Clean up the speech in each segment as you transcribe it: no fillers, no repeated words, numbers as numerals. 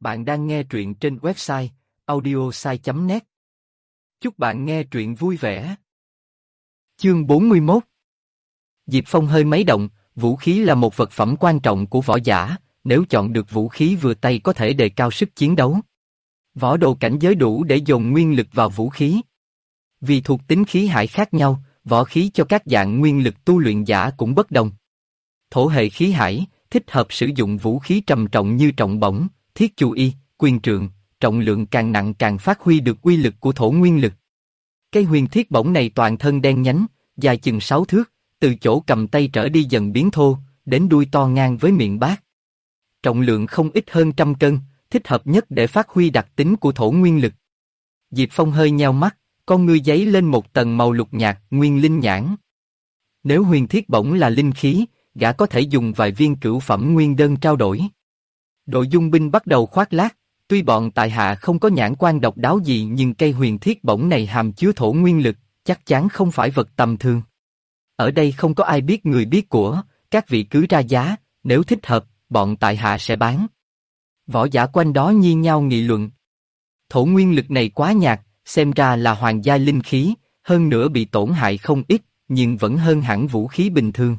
Bạn đang nghe truyện trên website audiosai.net. Chúc bạn nghe truyện vui vẻ. Chương 41. Diệp Phong hơi mấy động, vũ khí là một vật phẩm quan trọng của võ giả, nếu chọn được vũ khí vừa tay có thể đề cao sức chiến đấu. Võ đồ cảnh giới đủ để dồn nguyên lực vào vũ khí. Vì thuộc tính khí hải khác nhau, võ khí cho các dạng nguyên lực tu luyện giả cũng bất đồng. Thổ hệ khí hải, thích hợp sử dụng vũ khí trầm trọng như trọng bổng, thiết chu y, quyền trượng, trọng lượng càng nặng càng phát huy được uy lực của thổ nguyên lực. Cây huyền thiết bổng này toàn thân đen nhánh, dài chừng 6 thước, từ chỗ cầm tay trở đi dần biến thô, đến đuôi to ngang với miệng bát. Trọng lượng không ít hơn 100 cân, thích hợp nhất để phát huy đặc tính của thổ nguyên lực. Diệp Phong hơi nheo mắt, con ngươi giấy lên một tầng màu lục nhạt, nguyên linh nhãn. Nếu huyền thiết bổng là linh khí, gã có thể dùng vài viên cửu phẩm nguyên đơn trao đổi. Đội dung binh bắt đầu khoác lác, tuy bọn tại hạ không có nhãn quan độc đáo gì nhưng cây huyền thiết bổng này hàm chứa thổ nguyên lực, chắc chắn không phải vật tầm thường. Ở đây không có ai biết người biết của, các vị cứ ra giá, nếu thích hợp, bọn tại hạ sẽ bán. Võ giả quanh đó nhi nhau nghị luận. Thổ nguyên lực này quá nhạt, xem ra là hoàng giai linh khí, hơn nữa bị tổn hại không ít, nhưng vẫn hơn hẳn vũ khí bình thường.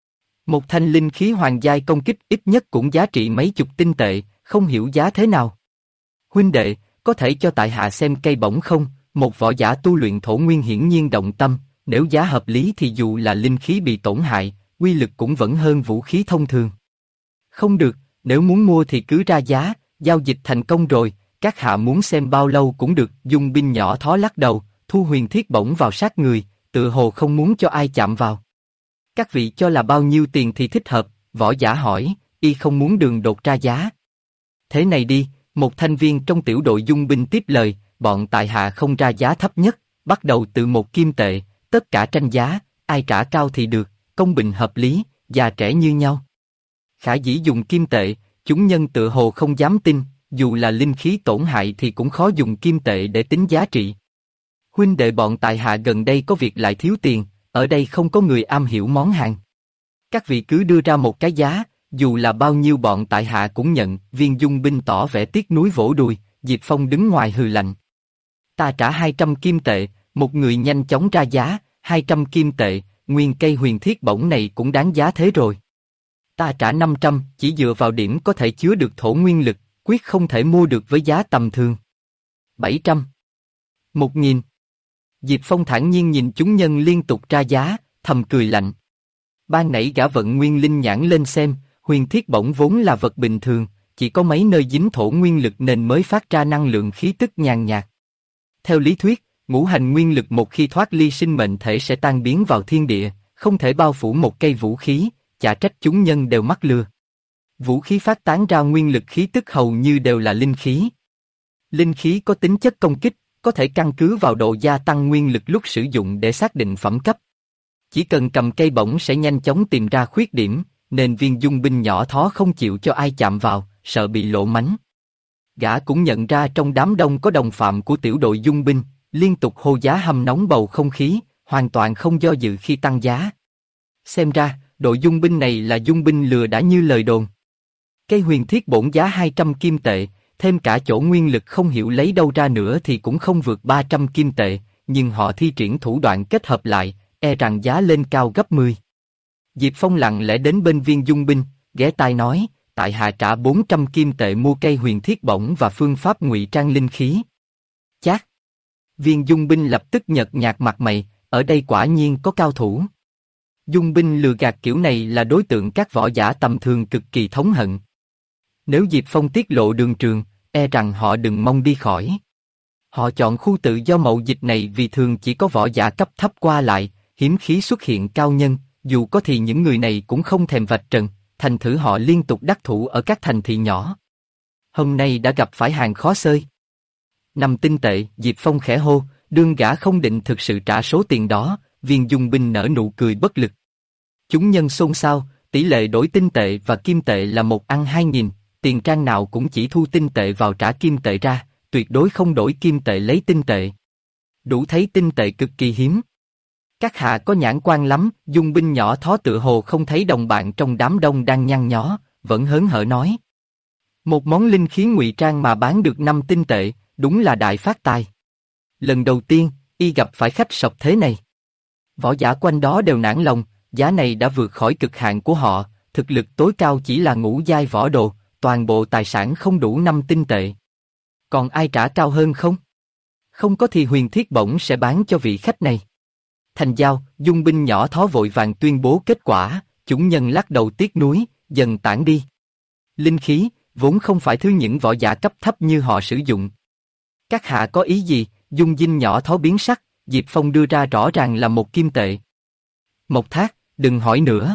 Một thanh linh khí hoàng giai công kích ít nhất cũng giá trị mấy chục tinh tệ, không hiểu giá thế nào. Huynh đệ, có thể cho tại hạ xem cây bổng không? Một võ giả tu luyện thổ nguyên hiển nhiên động tâm, nếu giá hợp lý thì dù là linh khí bị tổn hại, uy lực cũng vẫn hơn vũ khí thông thường. Không được, nếu muốn mua thì cứ ra giá, giao dịch thành công rồi, các hạ muốn xem bao lâu cũng được. Dung binh nhỏ thó lắc đầu, thu huyền thiết bổng vào sát người, tự hồ không muốn cho ai chạm vào. Các vị cho là bao nhiêu tiền thì thích hợp? Võ giả hỏi, y không muốn đường đột ra giá. Thế này đi, một thành viên trong tiểu đội dung binh tiếp lời, bọn tại hạ không ra giá thấp nhất, bắt đầu từ 1 kim tệ, tất cả tranh giá, ai trả cao thì được, công bình hợp lý, già trẻ như nhau. Khả dĩ dùng kim tệ, chúng nhân tự hồ không dám tin, dù là linh khí tổn hại thì cũng khó dùng kim tệ để tính giá trị. Huynh đệ bọn tại hạ gần đây có việc lại thiếu tiền, ở đây không có người am hiểu món hàng. Các vị cứ đưa ra một cái giá, dù là bao nhiêu bọn tại hạ cũng nhận. Viên dung binh tỏ vẻ tiếc nuối vỗ đùi, Diệp Phong đứng ngoài hừ lạnh. Ta trả 200 kim tệ, một người nhanh chóng ra giá, 200 kim tệ, nguyên cây huyền thiết bổng này cũng đáng giá thế rồi. Ta trả 500, chỉ dựa vào điểm có thể chứa được thổ nguyên lực, quyết không thể mua được với giá tầm thường. 700. 1000. Diệp Phong thản nhiên nhìn chúng nhân liên tục ra giá, thầm cười lạnh. Ban nãy gã vận nguyên linh nhãn lên xem, huyền thiết bổng vốn là vật bình thường, chỉ có mấy nơi dính thổ nguyên lực nên mới phát ra năng lượng khí tức nhàn nhạt. Theo lý thuyết, ngũ hành nguyên lực một khi thoát ly sinh mệnh thể sẽ tan biến vào thiên địa, không thể bao phủ một cây vũ khí, chả trách chúng nhân đều mắc lừa. Vũ khí phát tán ra nguyên lực khí tức hầu như đều là linh khí. Linh khí có tính chất công kích, có thể căn cứ vào độ gia tăng nguyên lực lúc sử dụng để xác định phẩm cấp. Chỉ cần cầm cây bổng sẽ nhanh chóng tìm ra khuyết điểm, nên viên dung binh nhỏ thó không chịu cho ai chạm vào, sợ bị lộ mánh. Gã cũng nhận ra trong đám đông có đồng phạm của tiểu đội dung binh, liên tục hô giá hâm nóng bầu không khí, hoàn toàn không do dự khi tăng giá. Xem ra, đội dung binh này là dung binh lừa đã như lời đồn. Cây huyền thiết bổn giá 200 kim tệ, thêm cả chỗ nguyên lực không hiểu lấy đâu ra nữa thì cũng không vượt 300 kim tệ, nhưng họ thi triển thủ đoạn kết hợp lại, e rằng giá lên cao gấp 10. Diệp Phong lặng lẽ đến bên viên dung binh, ghé tai nói, tại hạ trả 400 kim tệ mua cây huyền thiết bổng và phương pháp ngụy trang linh khí. Chát! Viên dung binh lập tức nhợt nhạt mặt mày, ở đây quả nhiên có cao thủ. Dung binh lừa gạt kiểu này là đối tượng các võ giả tầm thường cực kỳ thống hận. Nếu Diệp Phong tiết lộ đường trường, e rằng họ đừng mong đi khỏi. Họ chọn khu tự do mậu dịch này vì thường chỉ có võ giả cấp thấp qua lại, hiếm khi xuất hiện cao nhân, dù có thì những người này cũng không thèm vạch trần, thành thử họ liên tục đắc thủ ở các thành thị nhỏ. Hôm nay đã gặp phải hàng khó xơi. 5 tinh tệ, Diệp Phong khẽ hô, đương gã không định thực sự trả số tiền đó, viên dung binh nở nụ cười bất lực. Chúng nhân xôn xao, tỷ lệ đổi tinh tệ và kim tệ là 1:2000, tiền trang nào cũng chỉ thu tinh tệ vào trả kim tệ ra, tuyệt đối không đổi kim tệ lấy tinh tệ. Đủ thấy tinh tệ cực kỳ hiếm. Các hạ có nhãn quan lắm. Dung binh nhỏ thó tự hồ không thấy đồng bạn trong đám đông đang nhăn nhó, vẫn hớn hở nói. Một món linh khí ngụy trang mà bán được 5 tinh tệ, đúng là đại phát tài. Lần đầu tiên, y gặp phải khách sọc thế này. Võ giả quanh đó đều nản lòng, giá này đã vượt khỏi cực hạn của họ, thực lực tối cao chỉ là ngũ giai võ đồ, toàn bộ tài sản không đủ 5 tinh tệ. Còn ai trả cao hơn không? Không có thì Huyền Thiết Bổng sẽ bán cho vị khách này. Thành giao, Dung binh nhỏ thó vội vàng tuyên bố kết quả, chúng nhân lắc đầu tiếc nuối, dần tản đi. Linh khí, vốn không phải thứ những võ giả cấp thấp như họ sử dụng. Các hạ có ý gì? Dung dinh nhỏ thó biến sắc, Diệp Phong đưa ra rõ ràng là 1 kim tệ. Mộc Thác, đừng hỏi nữa.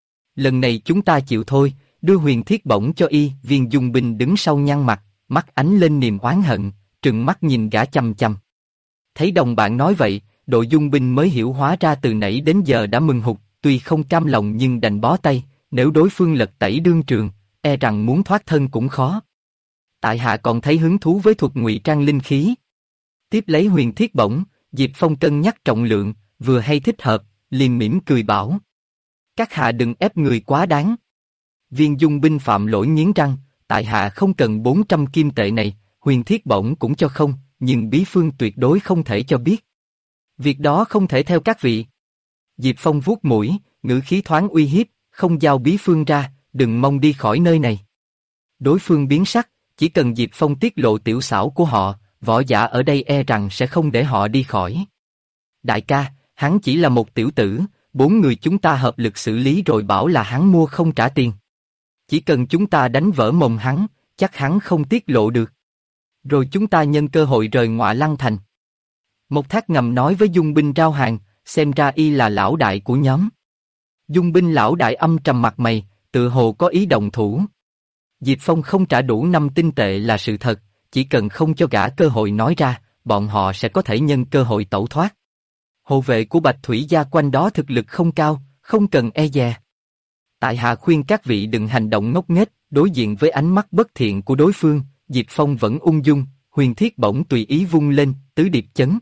Lần này chúng ta chịu thôi, đưa Huyền Thiết Bổng cho y. Viên Dung binh đứng sau nhăn mặt, mắt ánh lên niềm oán hận, trừng mắt nhìn gã chằm chằm. Thấy đồng bạn nói vậy, đội Dung binh mới hiểu hóa ra từ nãy đến giờ đã mừng hụt, tuy không cam lòng nhưng đành bó tay, nếu đối phương lật tẩy đương trường, e rằng muốn thoát thân cũng khó. Tại hạ còn thấy hứng thú với thuật ngụy trang linh khí. Tiếp lấy Huyền Thiết Bổng, Diệp Phong cân nhắc trọng lượng, vừa hay thích hợp, liền mỉm cười bảo. Các hạ đừng ép người quá đáng. Viên Dung binh phạm lỗi nghiến răng, tại hạ không cần 400 kim tệ này, Huyền Thiết Bổng cũng cho không, nhưng bí phương tuyệt đối không thể cho biết. Việc đó không thể theo các vị. Diệp Phong vuốt mũi, ngữ khí thoáng uy hiếp, không giao bí phương ra, đừng mong đi khỏi nơi này. Đối phương biến sắc, chỉ cần Diệp Phong tiết lộ tiểu xảo của họ, võ giả ở đây e rằng sẽ không để họ đi khỏi. Đại ca, hắn chỉ là một tiểu tử, 4 người chúng ta hợp lực xử lý rồi bảo là hắn mua không trả tiền. Chỉ cần chúng ta đánh vỡ mồm hắn, chắc hắn không tiết lộ được. Rồi chúng ta nhân cơ hội rời Ngọa Lăng Thành. Mộc Thác ngầm nói với Dung binh rao hàng, xem ra y là lão đại của nhóm. Dung binh lão đại âm trầm mặt mày, tự hồ có ý động thủ. Diệp Phong không trả đủ 5 tinh tệ là sự thật, chỉ cần không cho gã cơ hội nói ra, bọn họ sẽ có thể nhân cơ hội tẩu thoát. Hộ vệ của Bạch Thủy gia quanh đó thực lực không cao, không cần e dè. Tại hạ khuyên các vị đừng hành động ngốc nghếch, đối diện với ánh mắt bất thiện của đối phương, Diệp Phong vẫn ung dung, Huyền Thiết Bổng tùy ý vung lên, tứ điệp chấn.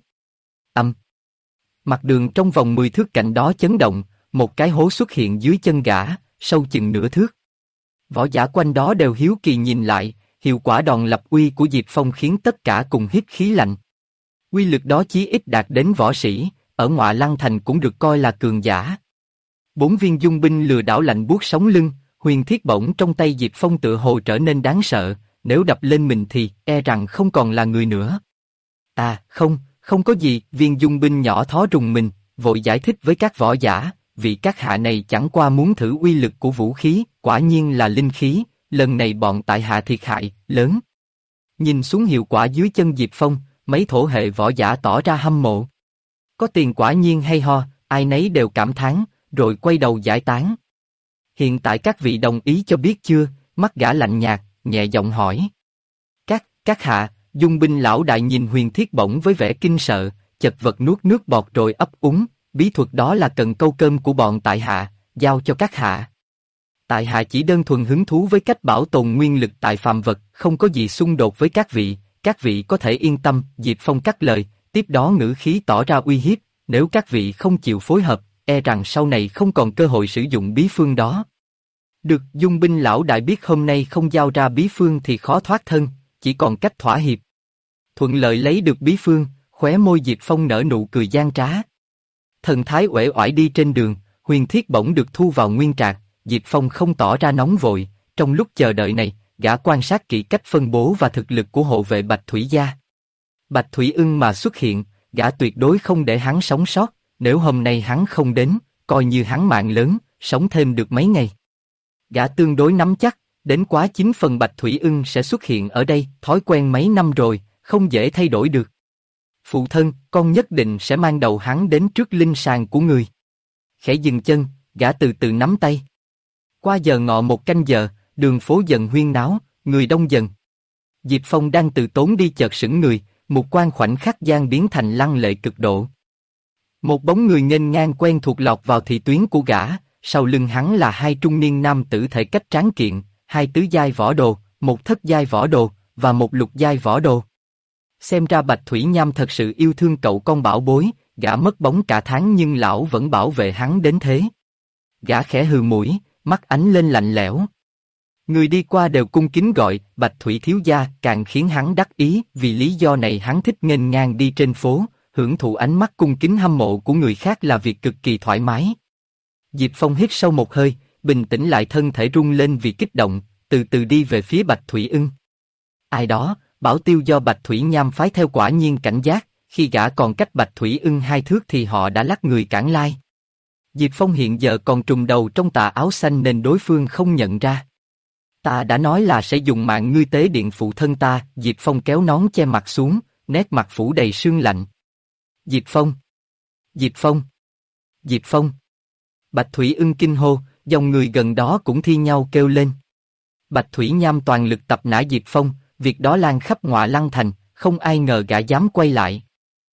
Mặt đường trong vòng 10 thước cạnh đó chấn động, một cái hố xuất hiện dưới chân gã, sâu chừng nửa thước. Võ giả quanh đó đều hiếu kỳ nhìn lại, hiệu quả đòn lập uy của Diệp Phong khiến tất cả cùng hít khí lạnh. Uy lực đó chí ít đạt đến võ sĩ, ở Ngọa Lăng Thành cũng được coi là cường giả. 4 viên dung binh lừa đảo lạnh buốt sống lưng, Huyền Thiết Bổng trong tay Diệp Phong tựa hồ trở nên đáng sợ, nếu đập lên mình thì e rằng không còn là người nữa. À, không có gì, viên dung binh nhỏ thó rùng mình, vội giải thích với các võ giả, vì các hạ này chẳng qua muốn thử uy lực của vũ khí, quả nhiên là linh khí, lần này bọn tại hạ thiệt hại lớn. Nhìn xuống hiệu quả dưới chân Diệp Phong, mấy thổ hệ võ giả tỏ ra hâm mộ. Có tiền quả nhiên hay ho, ai nấy đều cảm thán, rồi quay đầu giải tán. Hiện tại các vị đồng ý cho biết chưa? Mắt gã lạnh nhạt, nhẹ giọng hỏi. Các hạ, dung binh lão đại nhìn Huyền Thiết Bổng với vẻ kinh sợ, chật vật nuốt nước bọt rồi ấp úng, bí thuật đó là cần câu cơm của bọn tại hạ, giao cho các hạ. Tại hạ chỉ đơn thuần hứng thú với cách bảo tồn nguyên lực tại phàm vật, không có gì xung đột với các vị có thể yên tâm. Diệp Phong cắt lời, tiếp đó ngữ khí tỏ ra uy hiếp, nếu các vị không chịu phối hợp, e rằng sau này không còn cơ hội sử dụng bí phương đó. Được, dung binh lão đại biết hôm nay không giao ra bí phương thì khó thoát thân, chỉ còn cách thỏa hiệp. Thuận lợi lấy được bí phương, khóe môi Diệp Phong nở nụ cười gian trá. Thần thái uể oải đi trên đường, Huyền Thiết Bổng được thu vào nguyên trạc, Diệp Phong không tỏ ra nóng vội, trong lúc chờ đợi này, gã quan sát kỹ cách phân bố và thực lực của hộ vệ Bạch Thủy gia. Bạch Thủy Ưng mà xuất hiện, gã tuyệt đối không để hắn sống sót, nếu hôm nay hắn không đến, coi như hắn mạng lớn, sống thêm được mấy ngày. Gã tương đối nắm chắc, đến quá 9 phần Bạch Thủy Ưng sẽ xuất hiện ở đây, thói quen mấy năm rồi, không dễ thay đổi được. Phụ thân, con nhất định sẽ mang đầu hắn đến trước linh sàng của người. Khẽ dừng chân, gã từ từ nắm tay. Qua giờ ngọ 1 canh giờ, đường phố dần huyên náo, người đông dần. Diệp Phong đang từ tốn đi chợt sững người, mục quan khoảnh khắc gian biến thành lăng lệ cực độ. Một bóng người nghênh ngang quen thuộc lọt vào thị tuyến của gã, sau lưng hắn là 2 trung niên nam tử thể cách tráng kiện, 2 tứ giai võ đồ, 1 thất giai võ đồ, và 1 lục giai võ đồ. Xem ra Bạch Thủy Nham thật sự yêu thương cậu con bảo bối, gã mất bóng cả tháng nhưng lão vẫn bảo vệ hắn đến thế. Gã khẽ hừ mũi, mắt ánh lên lạnh lẽo. Người đi qua đều cung kính gọi Bạch Thủy thiếu gia, càng khiến hắn đắc ý, vì lý do này hắn thích nghênh ngang đi trên phố, hưởng thụ ánh mắt cung kính hâm mộ của người khác là việc cực kỳ thoải mái. Diệp Phong hít sâu một hơi, bình tĩnh lại, thân thể rung lên vì kích động, từ từ đi về phía Bạch Thủy Ưng. Ai đó, bảo tiêu do Bạch Thủy Nham phái theo quả nhiên cảnh giác, khi gã còn cách Bạch Thủy Ưng 2 thước thì họ đã lắc người cản lai. Diệp Phong hiện giờ còn trùm đầu trong tà áo xanh nên đối phương không nhận ra. Ta đã nói là sẽ dùng mạng ngươi tế điện phụ thân ta. Diệp Phong kéo nón che mặt xuống, nét mặt phủ đầy sương lạnh. Diệp Phong! Diệp Phong! Diệp Phong! Bạch Thủy Ưng kinh hô, dòng người gần đó cũng thi nhau kêu lên. Bạch Thủy Nham toàn lực tập nã Diệp Phong, việc đó lan khắp Ngọa Lăng Thành, không ai ngờ gã dám quay lại.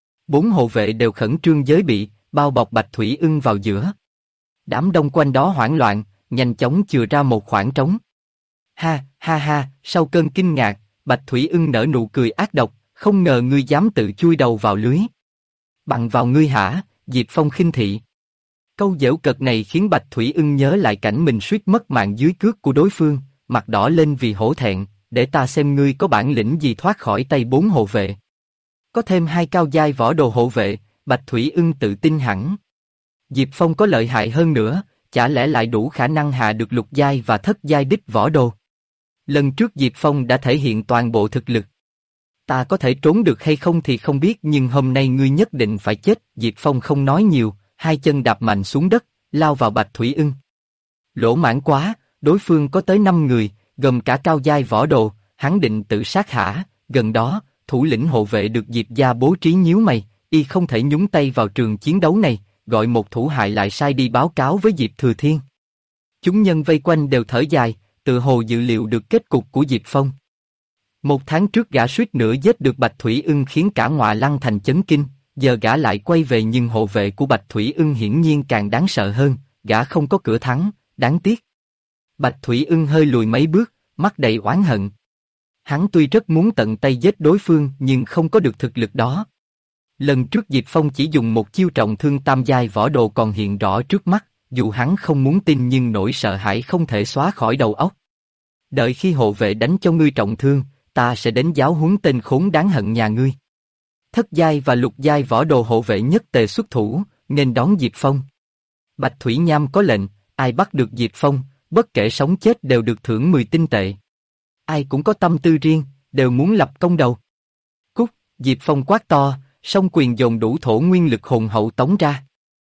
4 hộ vệ đều khẩn trương giới bị, bao bọc Bạch Thủy Ưng vào giữa. Đám đông quanh đó hoảng loạn, nhanh chóng chừa ra một khoảng trống. Ha, ha ha, sau cơn kinh ngạc, Bạch Thủy Ưng nở nụ cười ác độc, không ngờ ngươi dám tự chui đầu vào lưới. Bằng vào ngươi hả? Diệp Phong khinh thị. Câu giễu cợt này khiến Bạch Thủy Ưng nhớ lại cảnh mình suýt mất mạng dưới cước của đối phương, mặt đỏ lên vì hổ thẹn, để ta xem ngươi có bản lĩnh gì thoát khỏi tay 4 hộ vệ. Có thêm 2 cao giai võ đồ hộ vệ, Bạch Thủy Ưng tự tin hẳn. Diệp Phong có lợi hại hơn nữa, chả lẽ lại đủ khả năng hạ được lục giai và thất giai đích võ đồ. Lần trước Diệp Phong đã thể hiện toàn bộ thực lực. Ta có thể trốn được hay không thì không biết, nhưng hôm nay ngươi nhất định phải chết. Diệp Phong không nói nhiều, 2 chân đạp mạnh xuống đất, lao vào Bạch Thủy Ưng. Lỗ mãn quá, đối phương có tới 5 người, gồm cả cao giai võ đồ, hắn định tự sát hả? Gần đó, thủ lĩnh hộ vệ được Diệp gia bố trí nhíu mày, y không thể nhúng tay vào trường chiến đấu này, gọi một thủ hạ lại sai đi báo cáo với Diệp Thừa Thiên. Chúng nhân vây quanh đều thở dài, tự hồ dự liệu được kết cục của Diệp Phong. 1 tháng trước gã suýt nữa giết được Bạch Thủy Ưng khiến cả Ngọa Lăng Thành chấn kinh, giờ gã lại quay về nhưng hộ vệ của Bạch Thủy Ưng hiển nhiên càng đáng sợ hơn, gã không có cửa thắng, đáng tiếc. Bạch Thủy Ưng hơi lùi mấy bước, mắt đầy oán hận. Hắn tuy rất muốn tận tay giết đối phương nhưng không có được thực lực đó. Lần trước Diệp Phong chỉ dùng một chiêu trọng thương tam giai võ đồ còn hiện rõ trước mắt, dù hắn không muốn tin nhưng nỗi sợ hãi không thể xóa khỏi đầu óc. Đợi khi hộ vệ đánh cho ngươi trọng thương, ta sẽ đến giáo huấn tên khốn đáng hận nhà ngươi. Thất giai và lục giai võ đồ hộ vệ nhất tề xuất thủ, nên đón Diệp Phong. Bạch Thủy Nham có lệnh, ai bắt được Diệp Phong, bất kể sống chết đều được thưởng 10 tinh tệ. Ai cũng có tâm tư riêng, đều muốn lập công đầu. Cút! Diệp Phong quát to, song quyền dồn đủ thổ nguyên lực hùng hậu tống ra.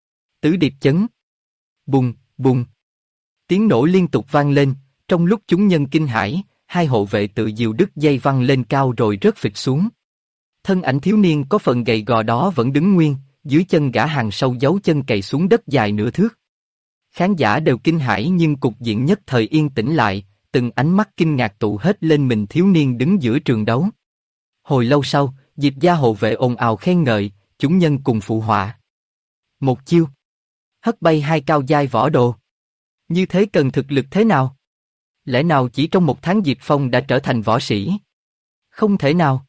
Tứ điệp chấn. Bùng, bùng. Tiếng nổ liên tục vang lên, trong lúc chúng nhân kinh hãi, 2 hộ vệ tự diều đứt dây văng lên cao rồi rớt phịch xuống. Thân ảnh thiếu niên có phần gầy gò đó vẫn đứng nguyên, dưới chân gã hàng sâu dấu chân cày xuống đất dài nửa thước. Khán giả đều kinh hãi nhưng cục diện nhất thời yên tĩnh lại, từng ánh mắt kinh ngạc tụ hết lên mình thiếu niên đứng giữa trường đấu. Hồi lâu sau, Diệp gia hộ vệ ồn ào khen ngợi, chúng nhân cùng phụ họa. Một chiêu, hất bay 2 cao giai võ đồ. Như thế cần thực lực thế nào? Lẽ nào chỉ trong 1 tháng Diệp Phong đã trở thành võ sĩ? Không thể nào.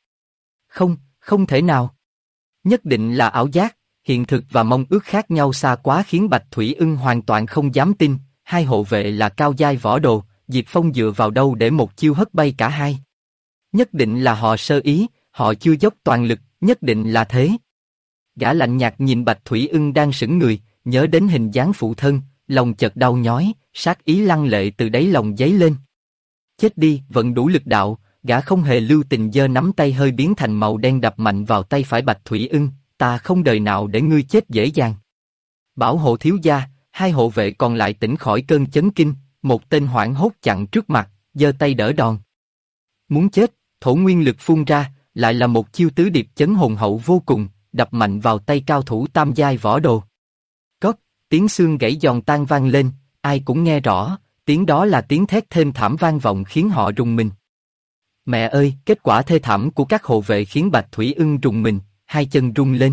Không thể nào. Nhất định là ảo giác, hiện thực và mong ước khác nhau xa quá khiến Bạch Thủy Ưng hoàn toàn không dám tin. 2 hộ vệ là cao giai võ đồ, Diệp Phong dựa vào đâu để một chiêu hất bay cả 2? Nhất định là họ sơ ý, họ chưa dốc toàn lực, nhất định là thế. Gã lạnh nhạt nhìn Bạch Thủy Ưng đang sững người, nhớ đến hình dáng phụ thân, lòng chợt đau nhói, sát ý lăng lệ từ đáy lòng dấy lên. Chết đi, vận đủ lực đạo, gã không hề lưu tình giơ nắm tay hơi biến thành màu đen đập mạnh vào tay phải Bạch Thủy Ưng, ta không đời nào để ngươi chết dễ dàng. Bảo hộ thiếu gia, 2 hộ vệ còn lại tỉnh khỏi cơn chấn kinh, một tên hoảng hốt chặn trước mặt, giơ tay đỡ đòn. Muốn chết, thổ nguyên lực phun ra, lại là một chiêu tứ điệp chấn hùng hậu vô cùng, đập mạnh vào tay cao thủ tam giai võ đồ. Cốc, tiếng xương gãy giòn tan vang lên, ai cũng nghe rõ, tiếng đó là tiếng thét thêm thảm vang vọng khiến họ rùng mình. Mẹ ơi, kết quả thê thảm của các hộ vệ khiến Bạch Thủy Ưng rùng mình, 2 chân rung lên.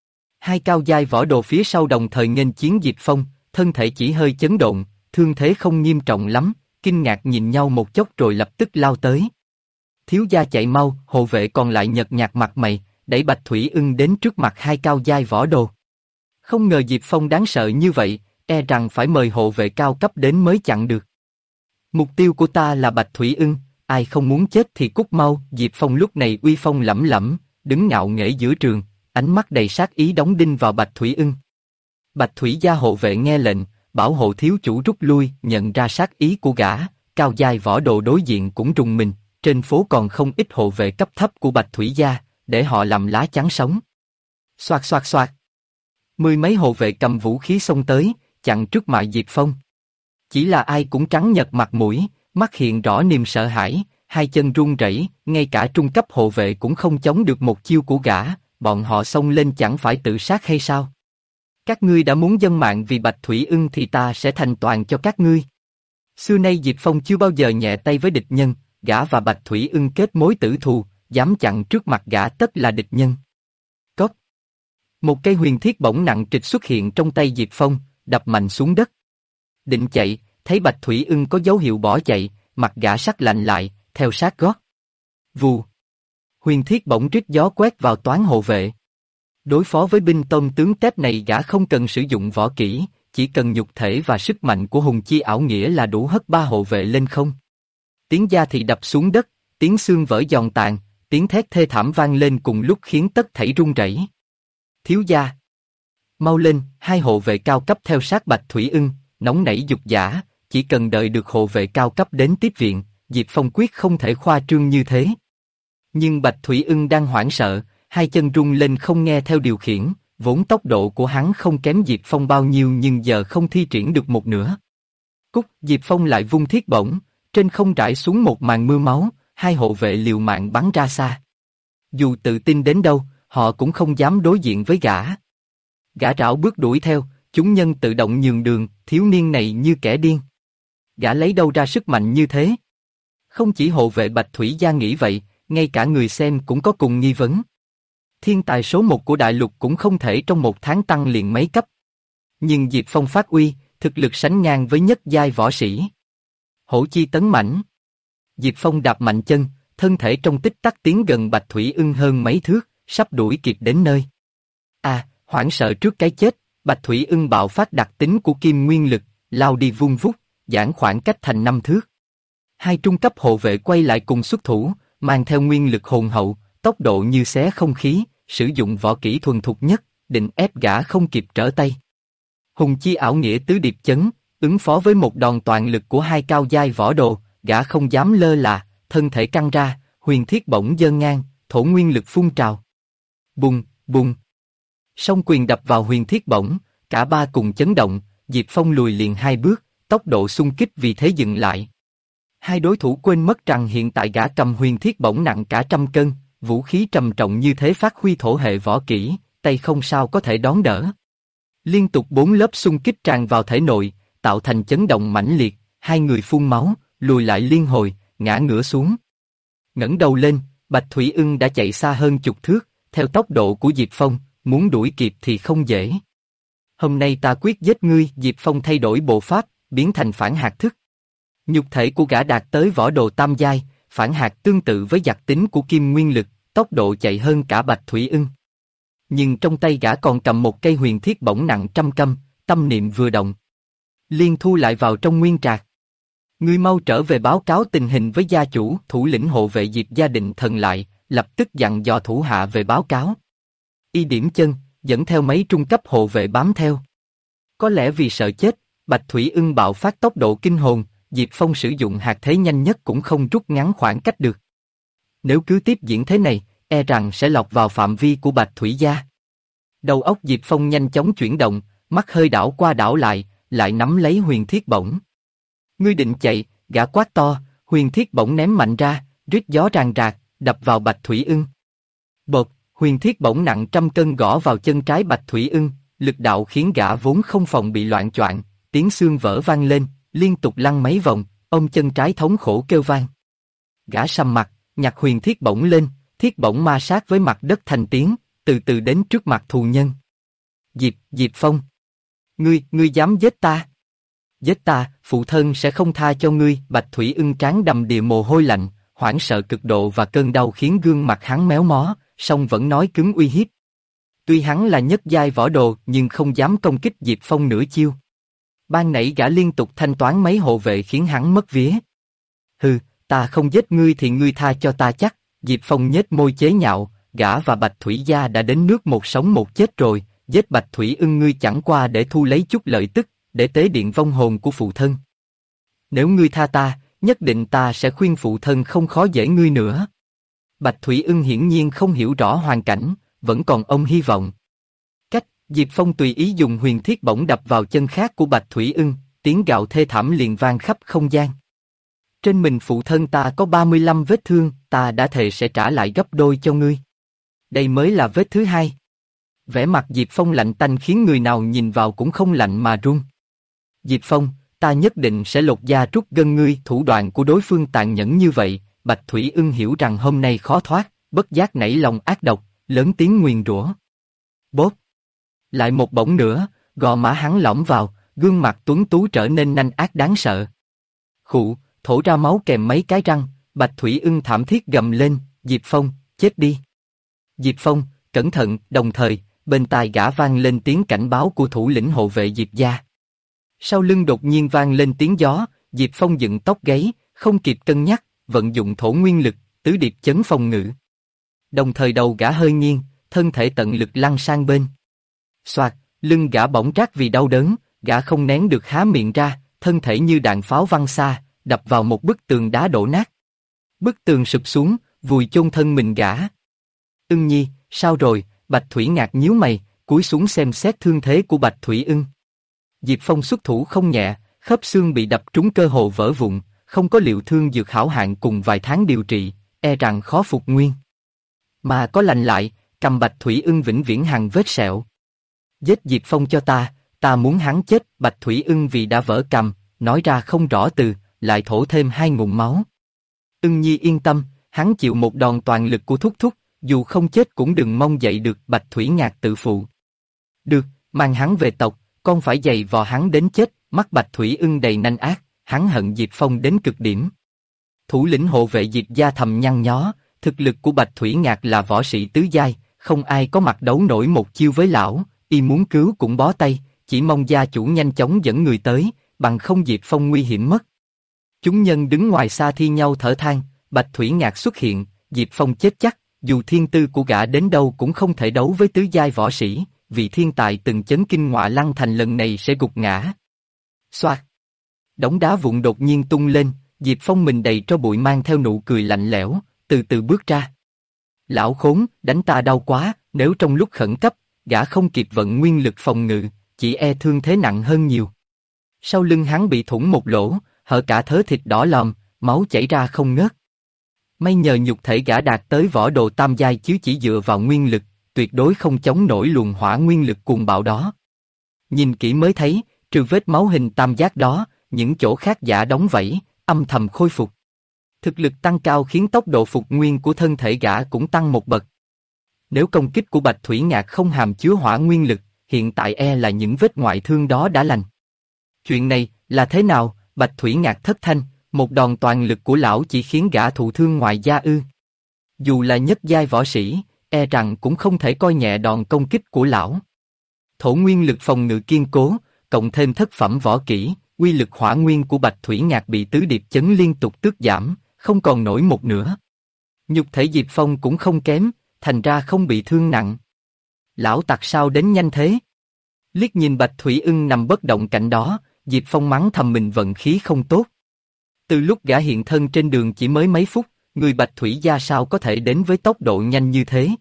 2 cao giai võ đồ phía sau đồng thời nghênh chiến Diệp Phong, thân thể chỉ hơi chấn động, thương thế không nghiêm trọng lắm, kinh ngạc nhìn nhau một chốc rồi lập tức lao tới. Thiếu gia chạy mau, hộ vệ còn lại nhợt nhạt mặt mày, đẩy Bạch Thủy Ưng đến trước mặt 2 cao giai võ đồ. Không ngờ Diệp Phong đáng sợ như vậy, e rằng phải mời hộ vệ cao cấp đến mới chặn được. Mục tiêu của ta là Bạch Thủy Ưng, ai không muốn chết thì cút mau. Diệp Phong lúc này uy phong lẫm lẫm, đứng ngạo nghễ giữa trường, ánh mắt đầy sát ý đóng đinh vào Bạch Thủy Ưng. Bạch Thủy gia hộ vệ nghe lệnh, bảo hộ thiếu chủ rút lui. Nhận ra sát ý của gã, cao giai võ đồ đối diện cũng rùng mình. Trên phố còn không ít hộ vệ cấp thấp của Bạch Thủy gia, để họ làm lá chắn sống. Xoạt xoạt xoạt. Mười mấy hộ vệ cầm vũ khí xông tới, chặn trước mặt Diệp Phong. Chỉ là ai cũng trắng nhợt mặt mũi, mắt hiện rõ niềm sợ hãi, hai chân run rẩy, ngay cả trung cấp hộ vệ cũng không chống được một chiêu của gã. Bọn họ xông lên chẳng phải tự sát hay sao? Các ngươi đã muốn dâng mạng vì Bạch Thủy Ưng thì ta sẽ thành toàn cho các ngươi. Xưa nay Diệp Phong chưa bao giờ nhẹ tay với địch nhân, gã và Bạch Thủy Ưng kết mối tử thù, dám chặn trước mặt gã tất là địch nhân. Cốc. Một cây huyền thiết bổng nặng trịch xuất hiện trong tay Diệp Phong, đập mạnh xuống đất. Định chạy, thấy Bạch Thủy Ưng có dấu hiệu bỏ chạy, mặt gã sắc lạnh lại, theo sát gót. Vù. Huyền thiết bổng rít gió quét vào toán hộ vệ. Đối phó với binh tôm tướng tép này gã không cần sử dụng võ kỹ, chỉ cần nhục thể và sức mạnh của hùng chi ảo nghĩa là đủ hất ba hộ vệ lên không. Tiếng da thì đập xuống đất, tiếng xương vỡ giòn tàn, tiếng thét thê thảm vang lên cùng lúc khiến tất thảy rung rẩy. Thiếu gia, mau lên! Hai hộ vệ cao cấp theo sát Bạch Thủy Ưng, nóng nảy dục dã, chỉ cần đợi được hộ vệ cao cấp đến tiếp viện, Diệp Phong quyết không thể khoa trương như thế. Nhưng Bạch Thủy Ưng đang hoảng sợ, hai chân rung lên không nghe theo điều khiển, vốn tốc độ của hắn không kém Diệp Phong bao nhiêu nhưng giờ không thi triển được một nửa. Cúc, Diệp Phong lại vung thiết bổng, trên không rải xuống một màn mưa máu, hai hộ vệ liều mạng bắn ra xa. Dù tự tin đến đâu, họ cũng không dám đối diện với gã. Gã rảo bước đuổi theo, chúng nhân tự động nhường đường, thiếu niên này như kẻ điên. Gã lấy đâu ra sức mạnh như thế? Không chỉ hộ vệ Bạch Thủy gia nghĩ vậy, ngay cả người xem cũng có cùng nghi vấn. Thiên tài số 1 của đại lục cũng không thể trong một tháng tăng liền mấy cấp. Nhưng Diệp Phong phát uy, thực lực sánh ngang với nhất giai võ sĩ. Hổ chi tấn mãnh. Diệp Phong đạp mạnh chân, thân thể trong tích tắc tiến gần Bạch Thủy Ưng hơn mấy thước, sắp đuổi kịp đến nơi. Hoảng sợ trước cái chết, Bạch Thủy Ưng bạo phát đặc tính của kim nguyên lực, lao đi vung vút, giãn khoảng cách thành 5 thước. Hai trung cấp hộ vệ quay lại cùng xuất thủ, mang theo nguyên lực hồn hậu, tốc độ như xé không khí, sử dụng võ kỹ thuần thục nhất, định ép gã không kịp trở tay. Hùng chi ảo nghĩa tứ điệp chấn, ứng phó với một đòn toàn lực của hai cao giai võ đồ, gã không dám lơ là, thân thể căng ra, huyền thiết bổng dơ ngang, thổ nguyên lực phun trào. Bùng, bùng. Song quyền đập vào huyền thiết bổng, cả ba cùng chấn động, Diệp Phong lùi liền 2 bước, tốc độ xung kích vì thế dừng lại. Hai đối thủ quên mất rằng hiện tại gã cầm huyền thiết bổng nặng cả 100 cân, vũ khí trầm trọng như thế phát huy thổ hệ võ kỹ, tay không sao có thể đón đỡ. Liên tục 4 lớp xung kích tràn vào thể nội, tạo thành chấn động mãnh liệt, hai người phun máu, lùi lại liên hồi, ngã ngửa xuống. Ngẩng đầu lên, Bạch Thủy Ưng đã chạy xa hơn chục thước, theo tốc độ của Diệp Phong, muốn đuổi kịp thì không dễ. Hôm nay ta quyết giết ngươi. Diệp Phong thay đổi bộ pháp, biến thành phản hạt thức. Nhục thể của gã đạt tới võ đồ tam giai, phản hạt tương tự với giặc tính của kim nguyên lực, tốc độ chạy hơn cả Bạch Thủy Ưng. Nhưng trong tay gã còn cầm một cây huyền thiết bổng nặng 100 cân, tâm niệm vừa động, liền thu lại vào trong nguyên trạc. Ngươi mau trở về báo cáo tình hình với gia chủ. Thủ lĩnh hộ vệ Diệp gia định thần lại, lập tức dặn dò thủ hạ về báo cáo. Y điểm chân, dẫn theo mấy trung cấp hộ vệ bám theo. Có lẽ vì sợ chết, Bạch Thủy Ưng bạo phát tốc độ kinh hồn, Diệp Phong sử dụng hạt thế nhanh nhất cũng không rút ngắn khoảng cách được. Nếu cứ tiếp diễn thế này, e rằng sẽ lọt vào phạm vi của Bạch Thủy gia. Đầu óc Diệp Phong nhanh chóng chuyển động, mắt hơi đảo qua đảo lại nắm lấy huyền thiết bổng. Ngươi định chạy? Gã quát to, huyền thiết bổng ném mạnh ra, rít gió ràng rạc, đập vào Bạch Thủy Ưng. Bột, huyền thiết bổng nặng 100 cân gõ vào chân trái Bạch Thủy Ưng, lực đạo khiến gã vốn không phòng bị loạng choạng, tiếng xương vỡ vang lên, liên tục lăn mấy vòng, ôm chân trái thống khổ kêu vang. Gã sầm mặt, nhặt huyền thiết bổng lên, thiết bổng ma sát với mặt đất thành tiếng, từ từ đến trước mặt thù nhân. Diệp Phong, ngươi dám giết ta? Giết ta, phụ thân sẽ không tha cho ngươi. Bạch Thủy Ưng trán đầm đìa mồ hôi lạnh, hoảng sợ cực độ và cơn đau khiến gương mặt hắn méo mó, song vẫn nói cứng uy hiếp. Tuy hắn là nhất giai võ đồ nhưng không dám công kích Diệp Phong nửa chiêu. Ban nãy gã liên tục thanh toán mấy hộ vệ khiến hắn mất vía. Hừ, ta không giết ngươi thì ngươi tha cho ta chắc, Diệp Phong nhếch môi chế nhạo, gã và Bạch Thủy Gia đã đến nước một sống một chết rồi, giết Bạch Thủy Ưng ngươi chẳng qua để thu lấy chút lợi tức, để tế điện vong hồn của phụ thân. Nếu ngươi tha ta, nhất định ta sẽ khuyên phụ thân không khó dễ ngươi nữa. Bạch Thủy Ưng hiển nhiên không hiểu rõ hoàn cảnh, vẫn còn ôm hy vọng. Diệp Phong tùy ý dùng huyền thiết bổng đập vào chân khác của Bạch Thủy Ưng, tiếng gào thê thảm liền vang khắp không gian. Trên mình phụ thân ta có 35 vết thương, ta đã thề sẽ trả lại gấp đôi cho ngươi. Đây mới là vết thứ hai. Vẻ mặt Diệp Phong lạnh tanh khiến người nào nhìn vào cũng không lạnh mà run. Diệp Phong, ta nhất định sẽ lột da trút gân ngươi. Thủ đoạn của đối phương tàn nhẫn như vậy, Bạch Thủy Ưng hiểu rằng hôm nay khó thoát, bất giác nảy lòng ác độc, lớn tiếng nguyền rủa. Bốp! Lại một bổng nữa, gò má hắn lõm vào, gương mặt tuấn tú trở nên nanh ác đáng sợ. Khụ, thổ ra máu kèm mấy cái răng, Bạch Thủy Ưng thảm thiết gầm lên, Diệp Phong, chết đi. Diệp Phong, cẩn thận, đồng thời, bên tai gã vang lên tiếng cảnh báo của thủ lĩnh hộ vệ Diệp gia. Sau lưng đột nhiên vang lên tiếng gió, Diệp Phong dựng tóc gáy, không kịp cân nhắc, vận dụng thổ nguyên lực, tứ điệp chấn phòng ngự. Đồng thời đầu gã hơi nghiêng, thân thể tận lực lăn sang bên. Soạt, lưng gã bỗng rát vì đau đớn, gã không nén được há miệng ra, thân thể như đạn pháo văng xa, đập vào một bức tường đá đổ nát. Bức tường sụp xuống, vùi chôn thân mình gã. Ưng Nhi, sao rồi? Bạch Thủy Ngạc nhíu mày, cúi xuống xem xét thương thế của Bạch Thủy Ưng. Diệp Phong xuất thủ không nhẹ, khớp xương bị đập trúng cơ hồ vỡ vụn, không có liệu thương dược hảo hạng cùng vài tháng điều trị, e rằng khó phục nguyên. Mà có lành lại, cầm Bạch Thủy Ưng vĩnh viễn hằn vết sẹo. Giết Diệp Phong cho ta muốn hắn chết. Bạch Thủy Ưng vì đã vỡ cằm, nói ra không rõ từ, lại thổ thêm 2 ngụm máu. Ưng Nhi yên tâm, hắn chịu một đòn toàn lực của Thúc Thúc, dù không chết cũng đừng mong dậy được. Bạch Thủy Ngạc tự phụ. Được, mang hắn về tộc, con phải giày vò hắn đến chết. Mắt Bạch Thủy Ưng đầy nanh ác, hắn hận Diệp Phong đến cực điểm. Thủ lĩnh hộ vệ Diệp gia thầm nhăn nhó, thực lực của Bạch Thủy Ngạc là võ sĩ tứ giai, không ai có mặt đấu nổi một chiêu với lão, y muốn cứu cũng bó tay, chỉ mong gia chủ nhanh chóng dẫn người tới, bằng không Diệp Phong nguy hiểm mất. Chúng nhân đứng ngoài xa thi nhau thở than, Bạch Thủy Ngạc xuất hiện, Diệp Phong chết chắc, dù thiên tư của gã đến đâu cũng không thể đấu với tứ giai võ sĩ, vị thiên tài từng chấn kinh Ngọa Lăng Thành lần này sẽ gục ngã. Xoạt! Đống đá vụn đột nhiên tung lên, Diệp Phong mình đầy tro bụi mang theo nụ cười lạnh lẽo, từ từ bước ra. Lão khốn, đánh ta đau quá, nếu trong lúc khẩn cấp, gã không kịp vận nguyên lực phòng ngự, chỉ e thương thế nặng hơn nhiều. Sau lưng hắn bị thủng một lỗ, hở cả thớ thịt đỏ lòm, máu chảy ra không ngớt. May nhờ nhục thể gã đạt tới võ đồ tam giai chứ chỉ dựa vào nguyên lực, tuyệt đối không chống nổi luồng hỏa nguyên lực cuồng bạo đó. Nhìn kỹ mới thấy, trừ vết máu hình tam giác đó, những chỗ khác gã đóng vảy, âm thầm khôi phục. Thực lực tăng cao khiến tốc độ phục nguyên của thân thể gã cũng tăng một bậc. Nếu công kích của Bạch Thủy Ngạc không hàm chứa hỏa nguyên lực, hiện tại e là những vết ngoại thương đó đã lành. Chuyện này là thế nào? Bạch Thủy Ngạc thất thanh, một đòn toàn lực của lão chỉ khiến gã thụ thương ngoài da ư? Dù là nhất giai võ sĩ, e rằng cũng không thể coi nhẹ đòn công kích của lão. Thổ nguyên lực phòng ngự kiên cố, cộng thêm thất phẩm võ kỹ, uy lực hỏa nguyên của Bạch Thủy Ngạc bị tứ điệp chấn liên tục tước giảm, không còn nổi một nửa. Nhục thể Diệp Phong cũng không kém, thành ra không bị thương nặng. Lão tặc sao đến nhanh thế? Liếc nhìn Bạch Thủy Ưng nằm bất động cạnh đó, Diệp Phong mắng thầm mình vận khí không tốt. Từ lúc gã hiện thân trên đường chỉ mới mấy phút, người Bạch Thủy gia sao có thể đến với tốc độ nhanh như thế?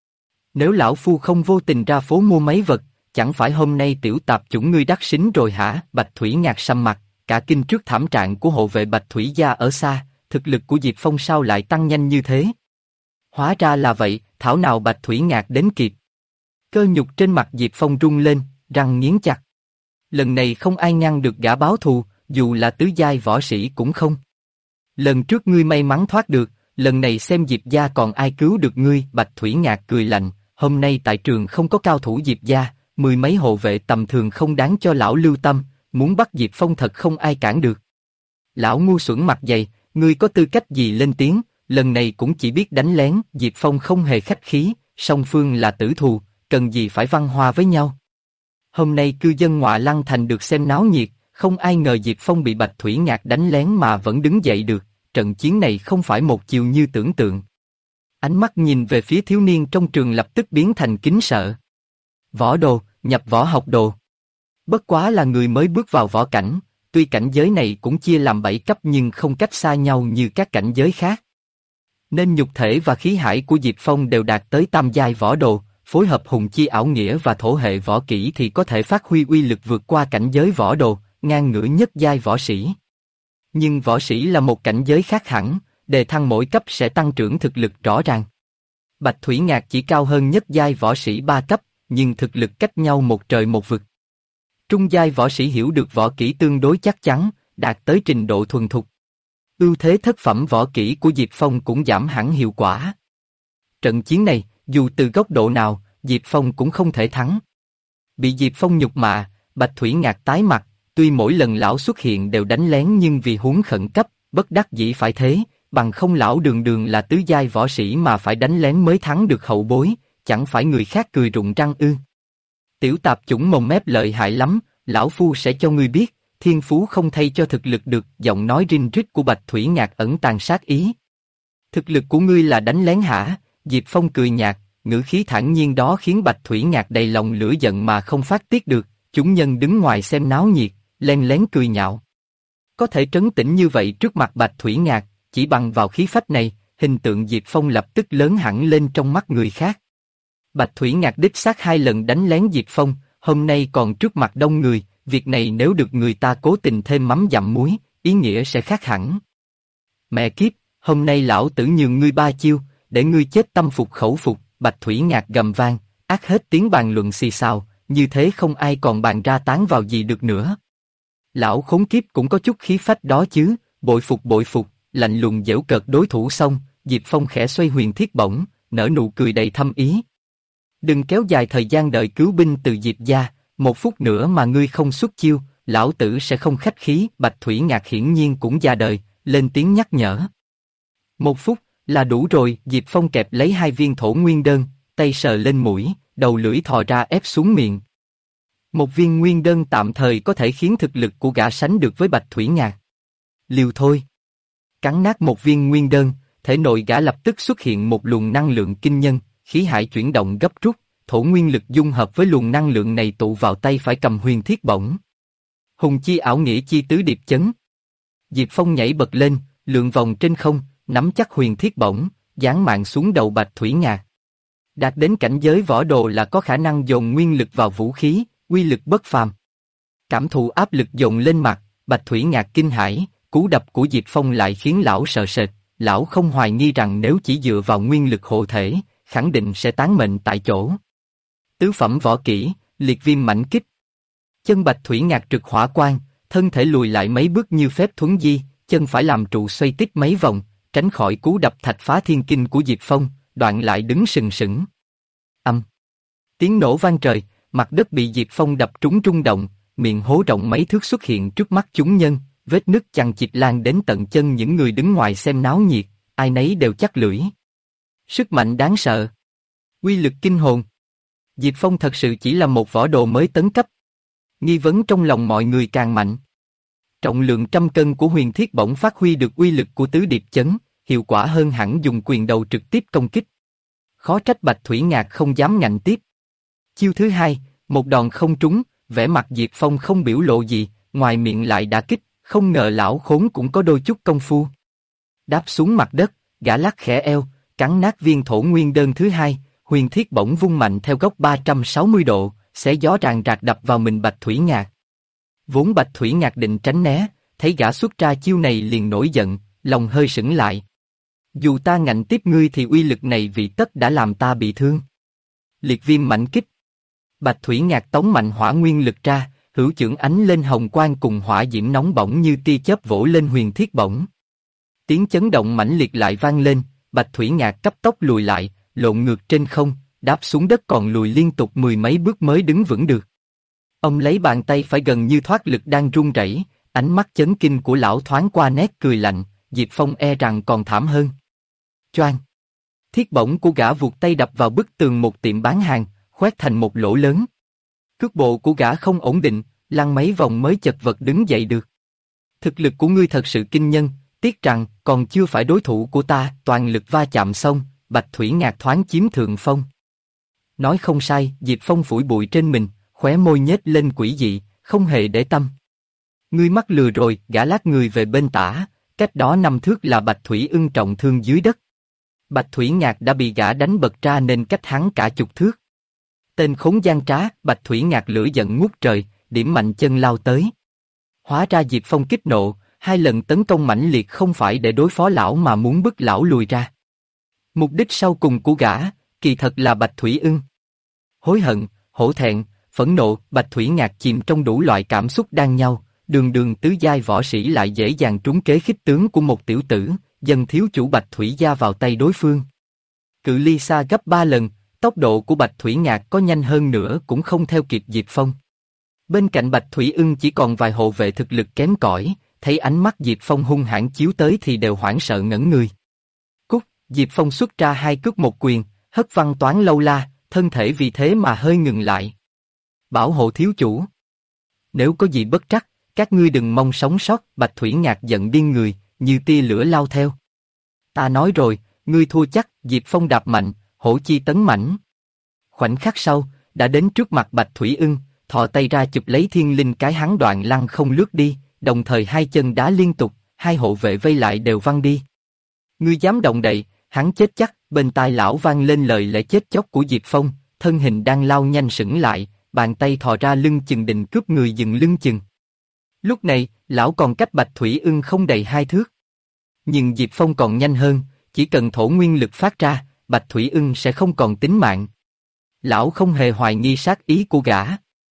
Nếu lão phu không vô tình ra phố mua mấy vật, chẳng phải hôm nay tiểu tạp chủng ngươi đắc xính rồi hả? Bạch Thủy Ngạc sầm mặt, cả kinh trước thảm trạng của hộ vệ Bạch Thủy gia ở xa, thực lực của Diệp Phong sao lại tăng nhanh như thế? Hóa ra là vậy, thảo nào Bạch Thủy Ngạc đến kịp. Cơ nhục trên mặt Diệp Phong rung lên, răng nghiến chặt. Lần này không ai ngăn được gã báo thù, dù là tứ giai võ sĩ cũng không. Lần trước ngươi may mắn thoát được, lần này xem Diệp gia còn ai cứu được ngươi. Bạch Thủy Ngạc cười lạnh, hôm nay tại trường không có cao thủ Diệp gia, 10 mấy hộ vệ tầm thường không đáng cho lão lưu tâm, muốn bắt Diệp Phong thật không ai cản được. Lão ngu xuẩn mặt dày, ngươi có tư cách gì lên tiếng, lần này cũng chỉ biết đánh lén. Diệp Phong không hề khách khí, song phương là tử thù, cần gì phải văn hoa với nhau. Hôm nay cư dân Ngọa Lăng Thành được xem náo nhiệt, Không ai ngờ Diệp Phong bị Bạch Thủy Ngạc đánh lén mà vẫn đứng dậy được, trận chiến này không phải một chiều như tưởng tượng. Ánh mắt nhìn về phía thiếu niên trong trường lập tức biến thành kính sợ. Võ đồ, nhập võ học đồ. Bất quá là người mới bước vào võ cảnh, tuy cảnh giới này cũng chia làm 7 cấp nhưng không cách xa nhau như các cảnh giới khác. Nên nhục thể và khí hải của Diệp Phong đều đạt tới tam giai võ đồ, phối hợp hùng chi ảo nghĩa và thổ hệ võ kỹ thì có thể phát huy uy lực vượt qua cảnh giới võ đồ, ngang ngửa nhất giai võ sĩ. Nhưng võ sĩ là một cảnh giới khác hẳn, đề thăng mỗi cấp sẽ tăng trưởng thực lực rõ ràng. Bạch Thủy Ngạc chỉ cao hơn nhất giai võ sĩ 3 cấp, nhưng thực lực cách nhau một trời một vực. Trung giai võ sĩ hiểu được võ kỹ tương đối chắc chắn, đạt tới trình độ thuần thục. Ưu thế thất phẩm võ kỹ của Diệp Phong cũng giảm hẳn hiệu quả. Trận chiến này, dù từ góc độ nào, Diệp Phong cũng không thể thắng. Bị Diệp Phong nhục mạ, Bạch Thủy Ngạc tái mặt, tuy mỗi lần lão xuất hiện đều đánh lén nhưng vì huống khẩn cấp, bất đắc dĩ phải thế, bằng không lão đường đường là tứ giai võ sĩ mà phải đánh lén mới thắng được hậu bối, chẳng phải người khác cười rụng răng ư. Tiểu tạp chủng mồm mép lợi hại lắm, lão phu sẽ cho ngươi biết, thiên phú không thay cho thực lực được. Giọng nói rinh rít của Bạch Thủy Ngạc ẩn tàng sát ý. Thực lực của ngươi là đánh lén hả? Diệp Phong cười nhạt, ngữ khí thản nhiên đó khiến Bạch Thủy Ngạc đầy lòng lửa giận mà không phát tiết được. Chúng nhân đứng ngoài xem náo nhiệt, len lén cười nhạo. Có thể trấn tĩnh như vậy trước mặt Bạch Thủy Ngạc, chỉ bằng vào khí phách này, hình tượng Diệp Phong lập tức lớn hẳn lên trong mắt người khác. Bạch Thủy Ngạc đích xác 2 lần đánh lén Diệp Phong, hôm nay còn trước mặt đông người, việc này nếu được người ta cố tình thêm mắm dặm muối, ý nghĩa sẽ khác hẳn. Mẹ kiếp, hôm nay lão tử nhường ngươi 3 chiêu, để ngươi chết tâm phục khẩu phục. Bạch Thủy Ngạc gầm vang, ác hết tiếng bàn luận xì xào, như thế không ai còn bàn ra tán vào gì được nữa. Lão khốn kiếp cũng có chút khí phách đó chứ, bội phục, lạnh lùng giễu cợt đối thủ xong, Diệp Phong khẽ xoay huyền thiết bổng, nở nụ cười đầy thâm ý. Đừng kéo dài thời gian đợi cứu binh từ Diệp gia, 1 phút nữa mà ngươi không xuất chiêu, lão tử sẽ không khách khí. Bạch Thủy Ngạc hiển nhiên cũng già đời, lên tiếng nhắc nhở. 1 phút là đủ rồi. Diệp Phong kẹp lấy 2 viên thổ nguyên đơn, tay sờ lên mũi, đầu lưỡi thò ra ép xuống miệng. 1 viên nguyên đơn tạm thời có thể khiến thực lực của gã sánh được với Bạch Thủy Ngạc. Liều thôi. Cắn nát 1 viên nguyên đơn, thể nội gã lập tức xuất hiện một luồng năng lượng kinh nhân, khí hải chuyển động gấp rút, thổ nguyên lực dung hợp với luồng năng lượng này tụ vào tay phải cầm huyền thiết bổng. Hùng chi ảo nghĩa chi tứ điệp chấn. Diệp Phong nhảy bật lên, lượn vòng trên không, nắm chắc huyền thiết bổng, giáng mạng xuống đầu Bạch Thủy Ngạc. Đạt đến cảnh giới võ đồ là có khả năng dồn nguyên lực vào vũ khí, uy lực bất phàm. Cảm thụ áp lực dồn lên mặt, Bạch Thủy Ngạc kinh hãi, cú đập của Diệp Phong lại khiến lão sợ sệt. Lão không hoài nghi rằng nếu chỉ dựa vào nguyên lực hộ thể, khẳng định sẽ tán mệnh tại chỗ. Tứ phẩm võ kỹ, liệt viêm mãnh kích. Chân Bạch Thủy Ngạc trực hỏa quang, thân thể lùi lại mấy bước như phép thuấn di, chân phải làm trụ xoay tít mấy vòng, tránh khỏi cú đập thạch phá thiên kinh của Diệp Phong, đoạn lại đứng sừng sững. Âm. Tiếng nổ vang trời, mặt đất bị Diệp Phong đập trúng rung động, miệng hố rộng mấy thước xuất hiện trước mắt chúng nhân, vết nứt chằng chịt lan đến tận chân những người đứng ngoài xem náo nhiệt, ai nấy đều chắc lưỡi. Sức mạnh đáng sợ. Uy lực kinh hồn. Diệp Phong thật sự chỉ là một võ đồ mới tấn cấp. Nghi vấn trong lòng mọi người càng mạnh. Trọng lượng 100 cân của huyền thiết bổng phát huy được uy lực của tứ điệp chấn, hiệu quả hơn hẳn dùng quyền đầu trực tiếp công kích. Khó trách Bạch Thủy Ngạc không dám ngạnh tiếp. Chiêu thứ 2, một đòn không trúng, vẻ mặt Diệp Phong không biểu lộ gì, ngoài miệng lại đả kích, không ngờ lão khốn cũng có đôi chút công phu. Đáp xuống mặt đất, gã lắc khẽ eo, cắn nát viên thổ nguyên đơn thứ 2, huyền thiết bổng vung mạnh theo góc 360 độ, xé gió ràng rạc đập vào mình Bạch Thủy Ngạc. Vốn Bạch Thủy Ngạc định tránh né, thấy gã xuất ra chiêu này liền nổi giận, lòng hơi sững lại. Dù ta ngạnh tiếp ngươi thì uy lực này vì tất đã làm ta bị thương. Liệt viêm mãnh kích. Bạch Thủy Ngạc tống mạnh hỏa nguyên lực ra, hữu chưởng ánh lên hồng quang cùng hỏa diễm nóng bỏng như tia chớp vỗ lên huyền thiết bổng. Tiếng chấn động mãnh liệt lại vang lên, Bạch Thủy Ngạc cấp tốc lùi lại, lộn ngược trên không, đáp xuống đất còn lùi liên tục 10 mấy bước mới đứng vững được. Ông lấy bàn tay phải gần như thoát lực đang run rẩy, ánh mắt chấn kinh của lão thoáng qua nét cười lạnh, Diệp Phong e rằng còn thảm hơn. Choang! Thiết bổng của gã vụt tay đập vào bức tường một tiệm bán hàng, khoét thành một lỗ lớn. Cước bộ của gã không ổn định, lăn mấy vòng mới chật vật đứng dậy được. Thực lực của ngươi thật sự kinh nhân, tiếc rằng còn chưa phải đối thủ của ta. Toàn lực va chạm xong, Bạch Thủy Ngạc thoáng chiếm thượng phong. Nói không sai, Diệp Phong phủi bụi trên mình, khóe môi nhếch lên quỷ dị, không hề để tâm. Ngươi mắc lừa rồi, gã lát người về bên tả, cách đó 5 thước là Bạch Thủy Ưng trọng thương dưới đất. Bạch Thủy Ngạc đã bị gã đánh bật ra nên cách hắn cả chục thước. Tên khốn gian trá, Bạch Thủy Ngạc lửa giận ngút trời, điểm mạnh chân lao tới. Hóa ra Diệp Phong kích nộ, 2 lần tấn công mãnh liệt không phải để đối phó lão mà muốn bức lão lùi ra. Mục đích sau cùng của gã, kỳ thật là Bạch Thủy Ưng. Hối hận, hổ thẹn, phẫn nộ, Bạch Thủy Ngạc chìm trong đủ loại cảm xúc đan nhau, đường đường tứ giai võ sĩ lại dễ dàng trúng kế khích tướng của một tiểu tử, dần thiếu chủ Bạch Thủy gia vào tay đối phương. Cự ly xa gấp 3 lần, tốc độ của Bạch Thủy Ngạc có nhanh hơn nữa cũng không theo kịp Diệp Phong. Bên cạnh Bạch Thủy Ưng chỉ còn vài hộ vệ thực lực kém cỏi, thấy ánh mắt Diệp Phong hung hãn chiếu tới thì đều hoảng sợ ngẩn người. Cút, Diệp Phong xuất ra 2 cước một quyền, hất văng toán lâu la, thân thể vì thế mà hơi ngừng lại. Bảo hộ thiếu chủ. Nếu có gì bất trắc, các ngươi đừng mong sống sót. Bạch Thủy Ngạc giận điên người, như tia lửa lao theo. Ta nói rồi, ngươi thua chắc. Diệp Phong đạp mạnh, hổ chi tấn mãnh. Khoảnh khắc sau, đã đến trước mặt Bạch Thủy Ưng, thò tay ra chụp lấy thiên linh cái hắn đoạn lăng không lướt đi, đồng thời 2 chân đá liên tục, 2 hộ vệ vây lại đều văng đi. Ngươi dám động đậy, hắn chết chắc. Bên tai lão vang lên lời lẽ chết chóc của Diệp Phong, thân hình đang lao nhanh sững lại, bàn tay thò ra lưng chừng định cướp người dừng lưng chừng. Lúc này, lão còn cách Bạch Thủy Ưng không đầy 2 thước. Nhưng Diệp Phong còn nhanh hơn, chỉ cần thổ nguyên lực phát ra, Bạch Thủy Ưng sẽ không còn tính mạng. Lão không hề hoài nghi sát ý của gã,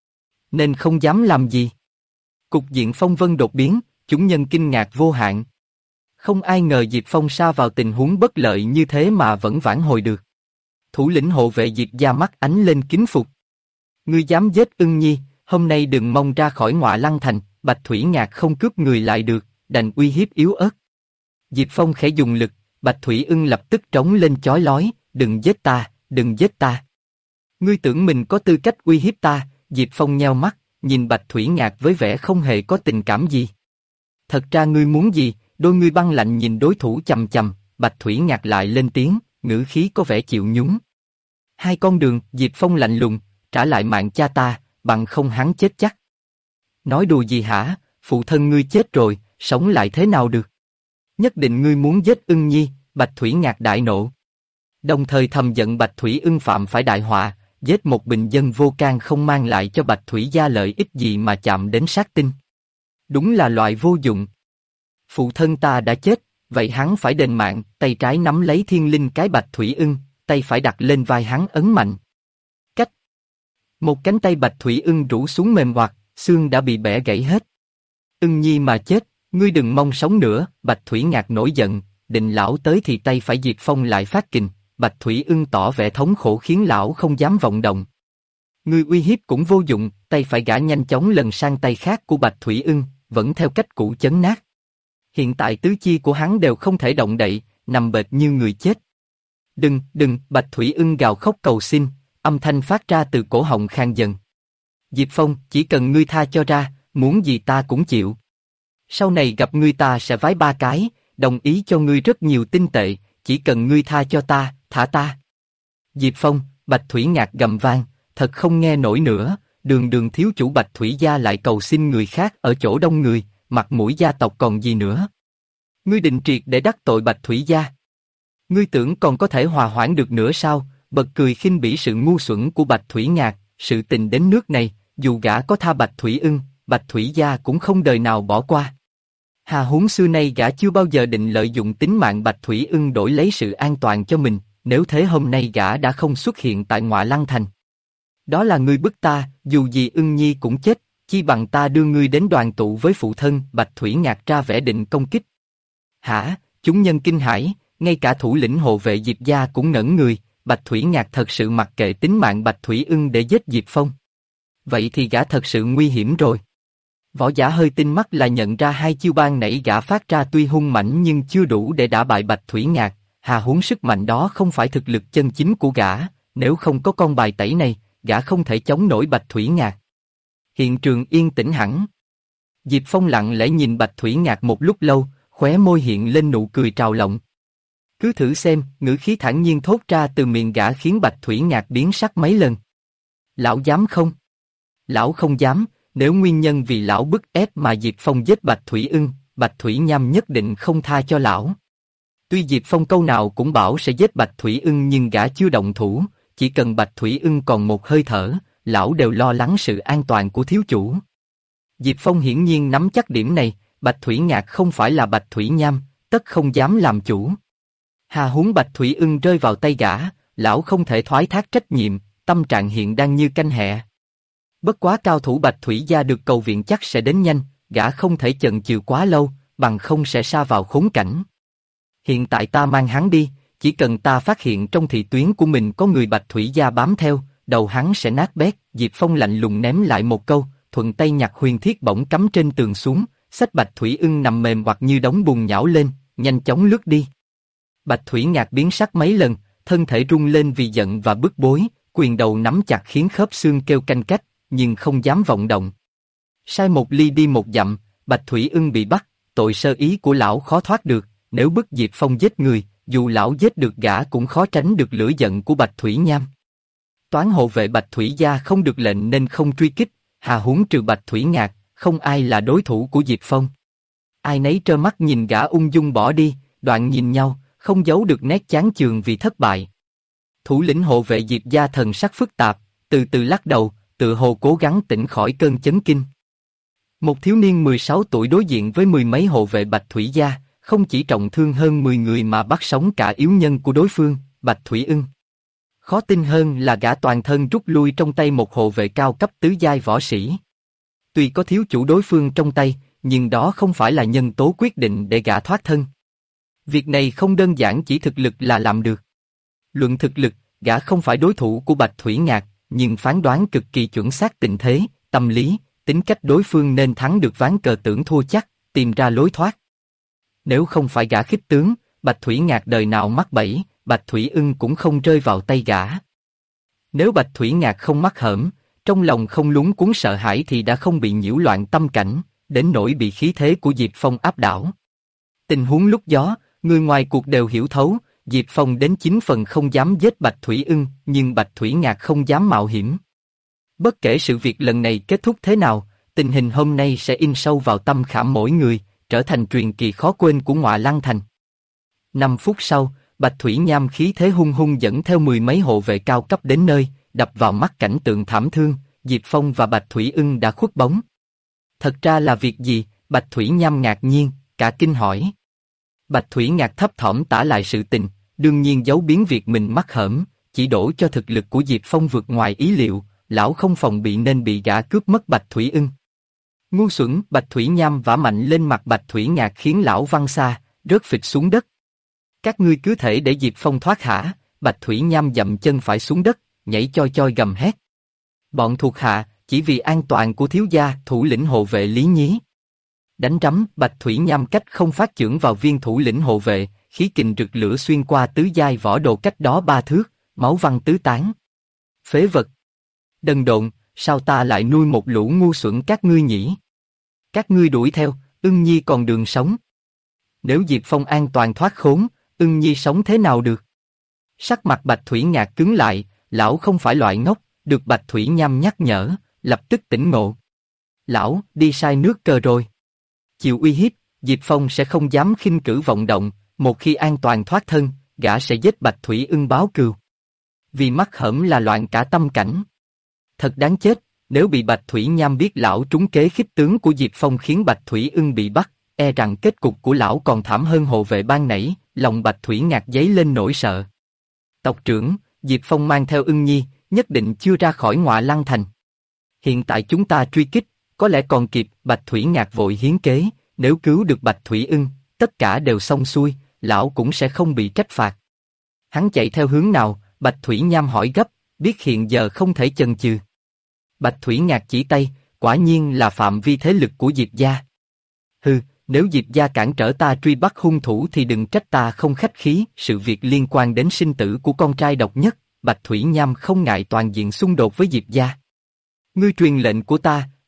nên không dám làm gì. Cục diện phong vân đột biến, chúng nhân kinh ngạc vô hạn. Không ai ngờ Diệp Phong sa vào tình huống bất lợi như thế mà vẫn vãn hồi được. Thủ lĩnh hộ vệ Diệp gia mắt ánh lên kính phục. Ngươi dám giết Ưng Nhi, hôm nay đừng mong ra khỏi Ngọa Lăng Thành. Bạch Thủy Ngạc không cướp người lại được, đành uy hiếp yếu ớt. Diệp Phong khẽ dùng lực, Bạch Thủy Ưng lập tức trống lên chói lói, đừng giết ta, đừng giết ta. Ngươi tưởng mình có tư cách uy hiếp ta? Diệp Phong nheo mắt, nhìn Bạch Thủy Ngạc với vẻ không hề có tình cảm gì. Thật ra ngươi muốn gì? Đôi ngươi băng lạnh nhìn đối thủ chằm chằm, Bạch Thủy Ngạc lại lên tiếng, ngữ khí có vẻ chịu nhún. 2 con đường. Diệp Phong lạnh lùng, trả lại mạng cha ta, bằng không hắn chết chắc. Nói đùa gì hả? Phụ thân ngươi chết rồi, sống lại thế nào được? Nhất định ngươi muốn giết Ưng Nhi. Bạch Thủy Ngạc đại nộ, đồng thời thầm giận Bạch Thủy Ưng phạm phải đại họa, giết một bình dân vô can không mang lại cho Bạch Thủy gia lợi ích gì mà chạm đến sát tinh. Đúng là loại vô dụng. Phụ thân ta đã chết, vậy hắn phải đền mạng. Tay trái nắm lấy thiên linh cái Bạch Thủy Ưng, tay phải đặt lên vai hắn ấn mạnh. Cách. Một cánh tay Bạch Thủy Ưng rũ xuống mềm oặt, xương đã bị bẻ gãy hết. Ưng Nhi mà chết, ngươi đừng mong sống nữa. Bạch Thủy Ngạc nổi giận, định lão tới thì tay phải Diệp Phong lại phát kình. Bạch Thủy Ưng tỏ vẻ thống khổ khiến lão không dám vọng động. Ngươi uy hiếp cũng vô dụng, tay phải gã nhanh chóng lần sang tay khác của Bạch Thủy Ưng, vẫn theo cách cũ chấn nát. Hiện tại tứ chi của hắn đều không thể động đậy, nằm bệt như người chết. Đừng, đừng, Bạch Thủy Ưng gào khóc cầu xin, âm thanh phát ra từ cổ họng khàn dần. Diệp Phong, chỉ cần ngươi tha cho ra, muốn gì ta cũng chịu. Sau này gặp ngươi ta sẽ vái 3 cái, đồng ý cho ngươi rất nhiều tinh tệ, chỉ cần ngươi tha cho ta, thả ta. Diệp Phong, Bạch Thủy Ngạc gầm vang, thật không nghe nổi nữa, đường đường thiếu chủ Bạch Thủy gia lại cầu xin người khác ở chỗ đông người, mặt mũi gia tộc còn gì nữa. Ngươi định triệt để đắc tội Bạch Thủy gia. Ngươi tưởng còn có thể hòa hoãn được nữa sao? Bật cười khinh bỉ sự ngu xuẩn của Bạch Thủy Ngạc, sự tình đến nước này, dù gã có tha Bạch Thủy Ưng, Bạch Thủy gia cũng không đời nào bỏ qua. Hà huống xưa nay gã chưa bao giờ định lợi dụng tính mạng Bạch Thủy Ưng đổi lấy sự an toàn cho mình, nếu thế hôm nay gã đã không xuất hiện tại Ngọa Lăng Thành. Đó là ngươi bức ta, dù gì Ưng Nhi cũng chết, chi bằng ta đưa ngươi đến đoàn tụ với phụ thân. Bạch Thủy Ngạc ra vẻ định công kích. Hả? Chúng nhân kinh hãi, ngay cả thủ lĩnh hộ vệ Diệp gia cũng ngẩn người. Bạch Thủy Ngạc thật sự mặc kệ tính mạng Bạch Thủy Ưng để giết Diệp Phong. Vậy thì gã thật sự nguy hiểm rồi. Võ giả hơi tinh mắt là nhận ra 2 chiêu ban nãy gã phát ra tuy hung mãnh nhưng chưa đủ để đả bại Bạch Thủy Ngạc. Hà huống sức mạnh đó không phải thực lực chân chính của gã, nếu không có con bài tẩy này, gã không thể chống nổi Bạch Thủy Ngạc. Hiện trường yên tĩnh hẳn. Diệp Phong lặng lẽ nhìn Bạch Thủy Ngạc một lúc lâu, khóe môi hiện lên nụ cười trào lộng. Cứ thử xem, ngữ khí thản nhiên thốt ra từ miệng gã khiến Bạch Thủy Ngạc biến sắc mấy lần. Lão dám không? Lão không dám, nếu nguyên nhân vì lão bức ép mà Diệp Phong giết Bạch Thủy Ưng, Bạch Thủy Nham nhất định không tha cho lão. Tuy Diệp Phong câu nào cũng bảo sẽ giết Bạch Thủy Ưng nhưng gã chưa động thủ, chỉ cần Bạch Thủy Ưng còn một hơi thở, lão đều lo lắng sự an toàn của thiếu chủ. Diệp Phong hiển nhiên nắm chắc điểm này, Bạch Thủy Ngạc không phải là Bạch Thủy Nham, tất không dám làm chủ. Hà huống Bạch Thủy Ưng rơi vào tay gã, lão không thể thoái thác trách nhiệm, tâm trạng hiện đang như canh hẹ. Bất quá cao thủ Bạch Thủy gia được cầu viện chắc sẽ đến nhanh, gã không thể chần chừ quá lâu, bằng không sẽ sa vào khốn cảnh. Hiện tại ta mang hắn đi, chỉ cần ta phát hiện trong thị tuyến của mình có người Bạch Thủy gia bám theo, đầu hắn sẽ nát bét. Diệp Phong lạnh lùng ném lại một câu, thuận tay nhặt huyền thiết bổng cắm trên tường xuống, xách Bạch Thủy Ưng nằm mềm hoặc như đống bùn nhão lên, nhanh chóng lướt đi. Bạch Thủy Ngạc biến sắc mấy lần, thân thể rung lên vì giận và bức bối, quyền đầu nắm chặt khiến khớp xương kêu canh cách, nhưng không dám vọng động. Sai một ly đi một dặm, Bạch Thủy Ưng bị bắt, tội sơ ý của lão khó thoát được, nếu bức Diệp Phong giết người, dù lão giết được gã cũng khó tránh được lửa giận của Bạch Thủy Nham. Toán hộ vệ Bạch Thủy gia không được lệnh nên không truy kích, hà huống trừ Bạch Thủy Ngạc, không ai là đối thủ của Diệp Phong. Ai nấy trơ mắt nhìn gã ung dung bỏ đi, đoạn nhìn nhau, không giấu được nét chán chường vì thất bại. Thủ lĩnh hộ vệ Diệp gia thần sắc phức tạp, từ từ lắc đầu, tự hồ cố gắng tỉnh khỏi cơn chấn kinh. Một thiếu niên 16 tuổi đối diện với mười mấy hộ vệ Bạch Thủy gia, không chỉ trọng thương hơn 10 người mà bắt sống cả yếu nhân của đối phương, Bạch Thủy Ưng. Khó tin hơn là gã toàn thân rút lui trong tay một hộ vệ cao cấp tứ giai võ sĩ. Tuy có thiếu chủ đối phương trong tay, nhưng đó không phải là nhân tố quyết định để gã thoát thân. Việc này không đơn giản chỉ thực lực là làm được. Luận thực lực, gã không phải đối thủ của Bạch Thủy Ngạc, nhưng phán đoán cực kỳ chuẩn xác tình thế, tâm lý, tính cách đối phương nên thắng được ván cờ tưởng thua chắc, tìm ra lối thoát. Nếu không phải gã khích tướng, Bạch Thủy Ngạc đời nào mắc bẫy, Bạch Thủy Ưng cũng không rơi vào tay gã. Nếu Bạch Thủy Ngạc không mắc hởm, trong lòng không lúng cuốn sợ hãi thì đã không bị nhiễu loạn tâm cảnh, đến nỗi bị khí thế của Diệp Phong áp đảo. Tình huống lúc gió, người ngoài cuộc đều hiểu thấu, Diệp Phong đến 9 phần không dám giết Bạch Thủy Ưng, nhưng Bạch Thủy Ngạc không dám mạo hiểm. Bất kể sự việc lần này kết thúc thế nào, tình hình hôm nay sẽ in sâu vào tâm khảm mỗi người, trở thành truyền kỳ khó quên của Ngọa Lăng Thành. 5 phút sau, Bạch Thủy Nham khí thế hung hung dẫn theo mười mấy hộ vệ cao cấp đến nơi, đập vào mắt cảnh tượng thảm thương, Diệp Phong và Bạch Thủy Ưng đã khuất bóng. Thật ra là việc gì? Bạch Thủy Nham ngạc nhiên, cả kinh hỏi. Bạch Thủy Ngạc thấp thỏm tả lại sự tình, đương nhiên giấu biến việc mình mắc hởm, chỉ đổ cho thực lực của Diệp Phong vượt ngoài ý liệu, lão không phòng bị nên bị gã cướp mất Bạch Thủy Ưng. Ngu xuẩn, Bạch Thủy Nham vả mạnh lên mặt Bạch Thủy Ngạc khiến lão văng xa, rớt phịch xuống đất. Các ngươi cứ thể để Diệp Phong thoát hả? Bạch Thủy Nham dậm chân phải xuống đất, nhảy choi choi gầm hét. Bọn thuộc hạ, chỉ vì an toàn của thiếu gia, thủ lĩnh hộ vệ Lý Nhí. Đánh rắm, Bạch Thủy Nham cách không phát chưởng vào viên thủ lĩnh hộ vệ, khí kình rực lửa xuyên qua tứ giai võ đồ cách đó 3 thước, máu văng tứ tán. Phế vật! Đần độn, sao ta lại nuôi một lũ ngu xuẩn các ngươi nhỉ? Các ngươi đuổi theo, Ưng Nhi còn đường sống. Nếu Diệp Phong an toàn thoát khốn, Ưng Nhi sống thế nào được? Sắc mặt Bạch Thủy Ngạc cứng lại, lão không phải loại ngốc, được Bạch Thủy Nham nhắc nhở, lập tức tỉnh ngộ. Lão, đi sai nước cờ rồi. Chịu uy hiếp, Diệp Phong sẽ không dám khinh cử vọng động, một khi an toàn thoát thân, gã sẽ giết Bạch Thủy Ưng báo cừu. Vì mắc hởm là loạn cả tâm cảnh. Thật đáng chết, nếu bị Bạch Thủy Nham biết lão trúng kế khích tướng của Diệp Phong khiến Bạch Thủy Ưng bị bắt, e rằng kết cục của lão còn thảm hơn hộ vệ ban nãy, lòng Bạch Thủy Ngạc dấy lên nỗi sợ. Tộc trưởng, Diệp Phong mang theo Ưng Nhi, nhất định chưa ra khỏi Ngọa Lăng Thành. Hiện tại chúng ta truy kích, có lẽ còn kịp. Bạch Thủy Ngạc vội hiến kế, nếu cứu được Bạch Thủy Ưng, tất cả đều xong xuôi, lão cũng sẽ không bị trách phạt. Hắn chạy theo hướng nào? Bạch Thủy Nham hỏi gấp, biết hiện giờ không thể chần chừ. Bạch Thủy Ngạc chỉ tay, quả nhiên là phạm vi thế lực của Diệp gia. Hừ, nếu Diệp gia cản trở ta truy bắt hung thủ thì đừng trách ta không khách khí. Sự việc liên quan đến sinh tử của con trai độc nhất, Bạch Thủy Nham không ngại toàn diện xung đột với Diệp gia. Ngươi truyền lệnh của ta.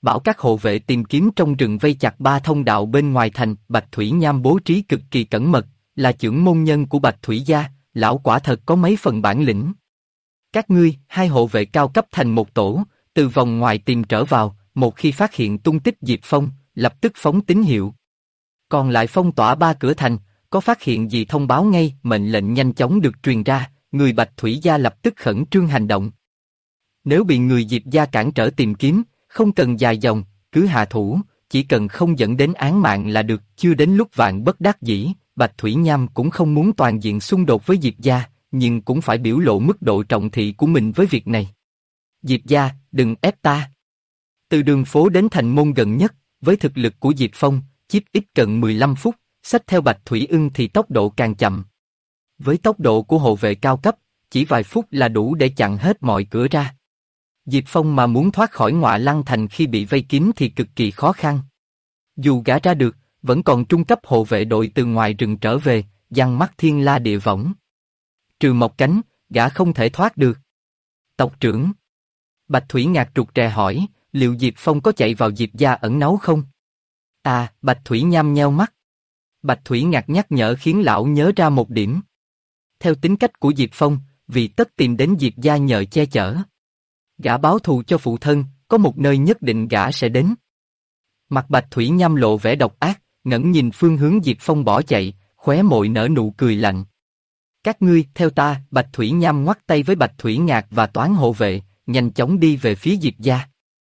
bảo các hộ vệ tìm kiếm trong rừng vây chặt 3 thông đạo bên ngoài thành. Bạch Thủy Nham bố trí cực kỳ cẩn mật, là chưởng môn nhân của Bạch Thủy gia, lão quả thật có mấy phần bản lĩnh. Các ngươi, 2 hộ vệ cao cấp thành một tổ, từ vòng ngoài tìm trở vào, một khi phát hiện tung tích Diệp Phong, lập tức phóng tín hiệu. Còn lại phong tỏa 3 cửa thành, có phát hiện gì thông báo ngay. Mệnh lệnh nhanh chóng được truyền ra, người Bạch Thủy gia lập tức khẩn trương hành động. Nếu bị người Diệp gia cản trở tìm kiếm, không cần dài dòng, cứ hạ thủ, chỉ cần không dẫn đến án mạng là được. Chưa đến lúc vạn bất đắc dĩ, Bạch Thủy Nham cũng không muốn toàn diện xung đột với Diệp gia, nhưng cũng phải biểu lộ mức độ trọng thị của mình với việc này. Diệp gia, đừng ép ta. Từ đường phố đến thành môn gần nhất, với thực lực của Diệp Phong, chip ít cần 15 phút, xách theo Bạch Thủy Ưng thì tốc độ càng chậm. Với tốc độ của hộ vệ cao cấp, chỉ vài phút là đủ để chặn hết mọi cửa ra. Diệp Phong mà muốn thoát khỏi Ngọa Lăng thành khi bị vây kín thì cực kỳ khó khăn. Dù gã ra được, vẫn còn trung cấp hộ vệ đội từ ngoài rừng trở về, giăng mắt thiên la địa võng. Trừ Mộc Cánh, gã không thể thoát được. Tộc trưởng. Bạch Thủy Ngạc rụt rè hỏi, liệu Diệp Phong có chạy vào Diệp gia ẩn náu không? À, Bạch Thủy nham nheo mắt. Bạch Thủy Ngạc nhắc nhở khiến lão nhớ ra một điểm. Theo tính cách của Diệp Phong, vì tất tìm đến Diệp gia nhờ che chở. Gã báo thù cho phụ thân, có một nơi nhất định gã sẽ đến. Mặt Bạch Thủy nham lộ vẻ độc ác, ngẩng nhìn phương hướng Diệp Phong bỏ chạy, khóe môi nở nụ cười lạnh. Các ngươi, theo ta. Bạch Thủy nham ngoắt tay với Bạch Thủy Ngạc và toán hộ vệ, nhanh chóng đi về phía Diệp gia.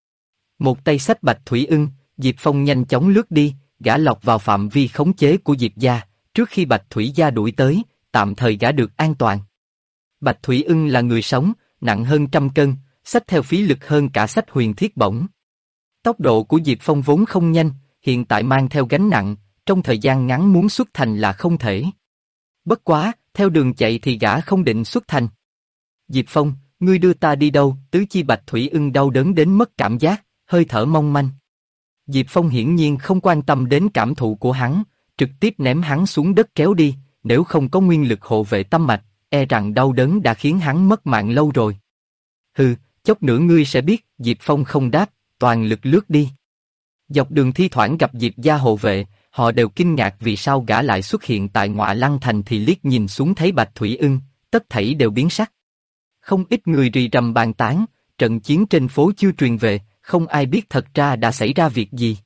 Một tay xách Bạch Thủy Ưng, Diệp Phong nhanh chóng lướt đi, gã lọt vào phạm vi khống chế của Diệp gia, trước khi Bạch Thủy gia đuổi tới, tạm thời gã được an toàn. Bạch Thủy Ưng là người sống, nặng hơn 100 cân, xách theo phí lực hơn cả xách huyền thiết bổng. Tốc độ của Diệp Phong vốn không nhanh, hiện tại mang theo gánh nặng, trong thời gian ngắn muốn xuất thành là không thể. Bất quá, theo đường chạy thì gã không định xuất thành. Diệp Phong, ngươi đưa ta đi đâu? Tứ chi Bạch Thủy Ưng đau đớn đến mất cảm giác, hơi thở mong manh. Diệp Phong hiển nhiên không quan tâm đến cảm thụ của hắn, trực tiếp ném hắn xuống đất kéo đi, nếu không có nguyên lực hộ vệ tâm mạch, e rằng đau đớn đã khiến hắn mất mạng lâu rồi. Hừ, chốc nữa ngươi sẽ biết. Diệp Phong không đáp, toàn lực lướt đi. Dọc đường thi thoảng gặp Diệp gia hộ vệ, họ đều kinh ngạc vì sao gã lại xuất hiện tại Ngọa Lăng thành thì liếc nhìn xuống thấy Bạch Thủy Ưng, tất thảy đều biến sắc. Không ít người rì rầm bàn tán, trận chiến trên phố chưa truyền về, không ai biết thật ra đã xảy ra việc gì.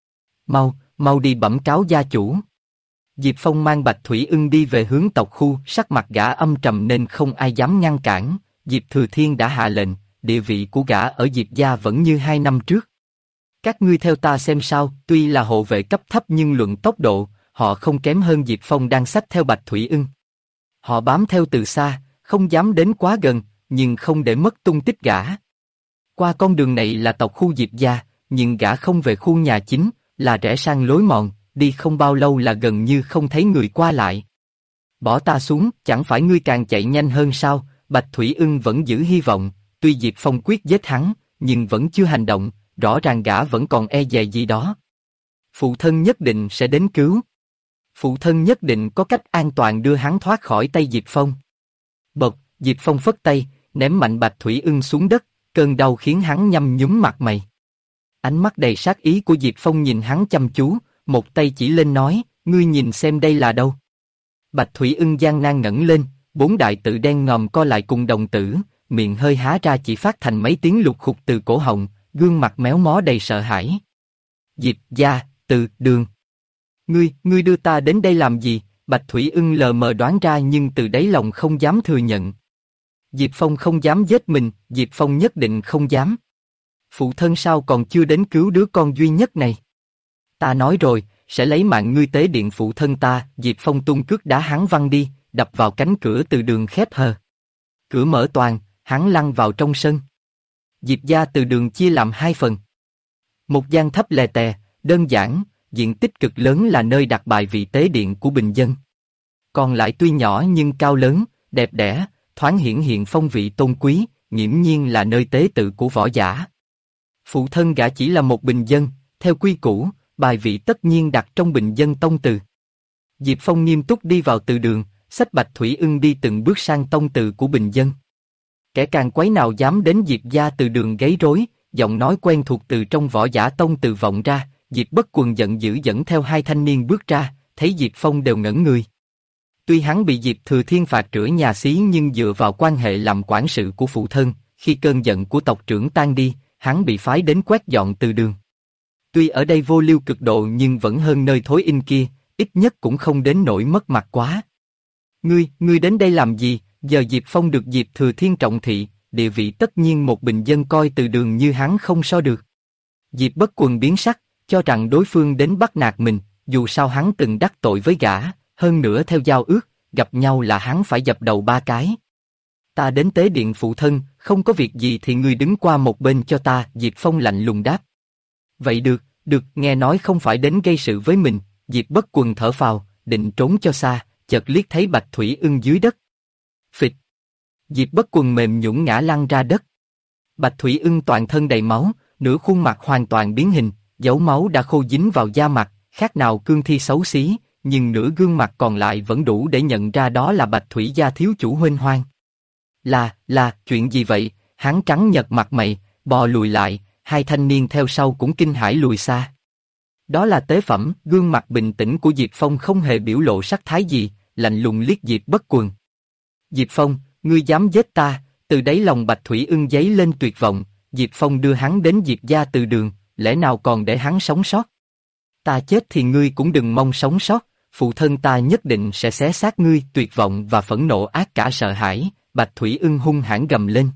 Mau đi bẩm cáo gia chủ. Diệp Phong mang Bạch Thủy Ưng đi về hướng tộc khu, sắc mặt gã âm trầm nên không ai dám ngăn cản. Diệp Thừa Thiên đã hạ lệnh, địa vị của gã ở Diệp gia vẫn như 2 năm trước. Các ngươi theo ta xem sao. Tuy là hộ vệ cấp thấp nhưng luận tốc độ, họ không kém hơn Diệp Phong đang xách theo Bạch Thủy Ưng. Họ bám theo từ xa, không dám đến quá gần, nhưng không để mất tung tích gã. Qua con đường này là tộc khu Diệp gia, nhưng gã không về khu nhà chính, là rẽ sang lối mòn, đi không bao lâu là gần như không thấy người qua lại. Bỏ ta xuống, chẳng phải ngươi càng chạy nhanh hơn sao? Bạch Thủy Ưng vẫn giữ hy vọng, tuy Diệp Phong quyết giết hắn, nhưng vẫn chưa hành động, rõ ràng gã vẫn còn e dè gì đó. Phụ thân nhất định sẽ đến cứu. Phụ thân nhất định có cách an toàn đưa hắn thoát khỏi tay Diệp Phong. Bộc, Diệp Phong phất tay, ném mạnh Bạch Thủy Ưng xuống đất, cơn đau khiến hắn nhăn nhúm mặt mày. Ánh mắt đầy sát ý của Diệp Phong nhìn hắn chăm chú, một tay chỉ lên nói, ngươi nhìn xem đây là đâu. Bạch Thủy Ưng gian nan ngẩng lên, 4 đại tự đen ngòm co lại cùng đồng tử, miệng hơi há ra chỉ phát thành mấy tiếng lục khục từ cổ họng, gương mặt méo mó đầy sợ hãi. Diệp gia, từ đường. Ngươi đưa ta đến đây làm gì? Bạch Thủy Ưng lờ mờ đoán ra nhưng từ đáy lòng không dám thừa nhận. Diệp Phong không dám giết mình, Diệp Phong nhất định không dám. Phụ thân sao còn chưa đến cứu đứa con duy nhất này? Ta nói rồi, sẽ lấy mạng ngươi tế điện phụ thân ta. Diệp Phong tung cước đá hắn văng đi, đập vào cánh cửa từ đường khép hờ. Cửa mở toàn, hắn lăn vào trong sân. Diệp gia từ đường chia làm 2 phần. Một gian thấp lè tè, đơn giản, diện tích cực lớn là nơi đặt bài vị tế điện của bình dân. Còn lại tuy nhỏ nhưng cao lớn, đẹp đẽ, thoáng hiển hiện phong vị tôn quý, nghiễm nhiên là nơi tế tự của võ giả. Phụ thân gã chỉ là một bình dân, theo quy củ, bài vị tất nhiên đặt trong bình dân tông từ. Diệp Phong nghiêm túc đi vào từ đường, xách Bạch Thủy Ưng đi từng bước sang tông từ của bình dân. Kẻ càng quấy nào dám đến Diệp gia từ đường gây rối, giọng nói quen thuộc từ trong Võ Giả Tông từ vọng ra. Diệp Bất Quần giận dữ dẫn theo hai thanh niên bước ra, thấy Diệp Phong đều ngẩn người. Tuy hắn bị Diệp Thừa Thiên phạt rửa nhà xí nhưng dựa vào quan hệ làm quản sự của phụ thân, khi cơn giận của tộc trưởng tan đi, hắn bị phái đến quét dọn từ đường. Tuy ở đây vô liêu cực độ nhưng vẫn hơn nơi thối in kia, ít nhất cũng không đến nỗi mất mặt quá. Ngươi đến đây làm gì? Giờ Diệp Phong được Diệp Thừa Thiên trọng thị, địa vị tất nhiên một bình dân coi từ đường như hắn không so được. Diệp Bất Quần biến sắc, cho rằng đối phương đến bắt nạt mình, dù sao hắn từng đắc tội với gã, hơn nữa theo giao ước, gặp nhau là hắn phải dập đầu 3 cái. Ta đến tế điện phụ thân, không có việc gì thì ngươi đứng qua một bên cho ta, Diệp Phong lạnh lùng đáp. Vậy được, nghe nói không phải đến gây sự với mình, Diệp Bất Quần thở phào, định trốn cho xa, chợt liếc thấy Bạch Thủy Ưng dưới đất. Phịch! Diệp Bất Quần mềm nhũn ngã lăn ra đất. Bạch Thủy Ưng toàn thân đầy máu, nửa khuôn mặt hoàn toàn biến hình, dấu máu đã khô dính vào da mặt, khác nào cương thi xấu xí, nhưng nửa gương mặt còn lại vẫn đủ để nhận ra đó là Bạch Thủy gia thiếu chủ Huênh Hoang. Là, chuyện gì vậy? Hắn trắng nhợt mặt mày, bò lùi lại, hai thanh niên theo sau cũng kinh hãi lùi xa. Đó là tế phẩm, gương mặt bình tĩnh của Diệp Phong không hề biểu lộ sắc thái gì, lạnh lùng liếc Diệp Bất Quần. Diệp Phong, ngươi dám giết ta? Từ đáy lòng Bạch Thủy Ưng giấy lên tuyệt vọng, Diệp Phong đưa hắn đến Diệp gia từ đường, lẽ nào còn để hắn sống sót? Ta chết thì ngươi cũng đừng mong sống sót, phụ thân ta nhất định sẽ xé xác ngươi. Tuyệt vọng và phẫn nộ ác cả sợ hãi, Bạch Thủy Ưng hung hãn gầm lên.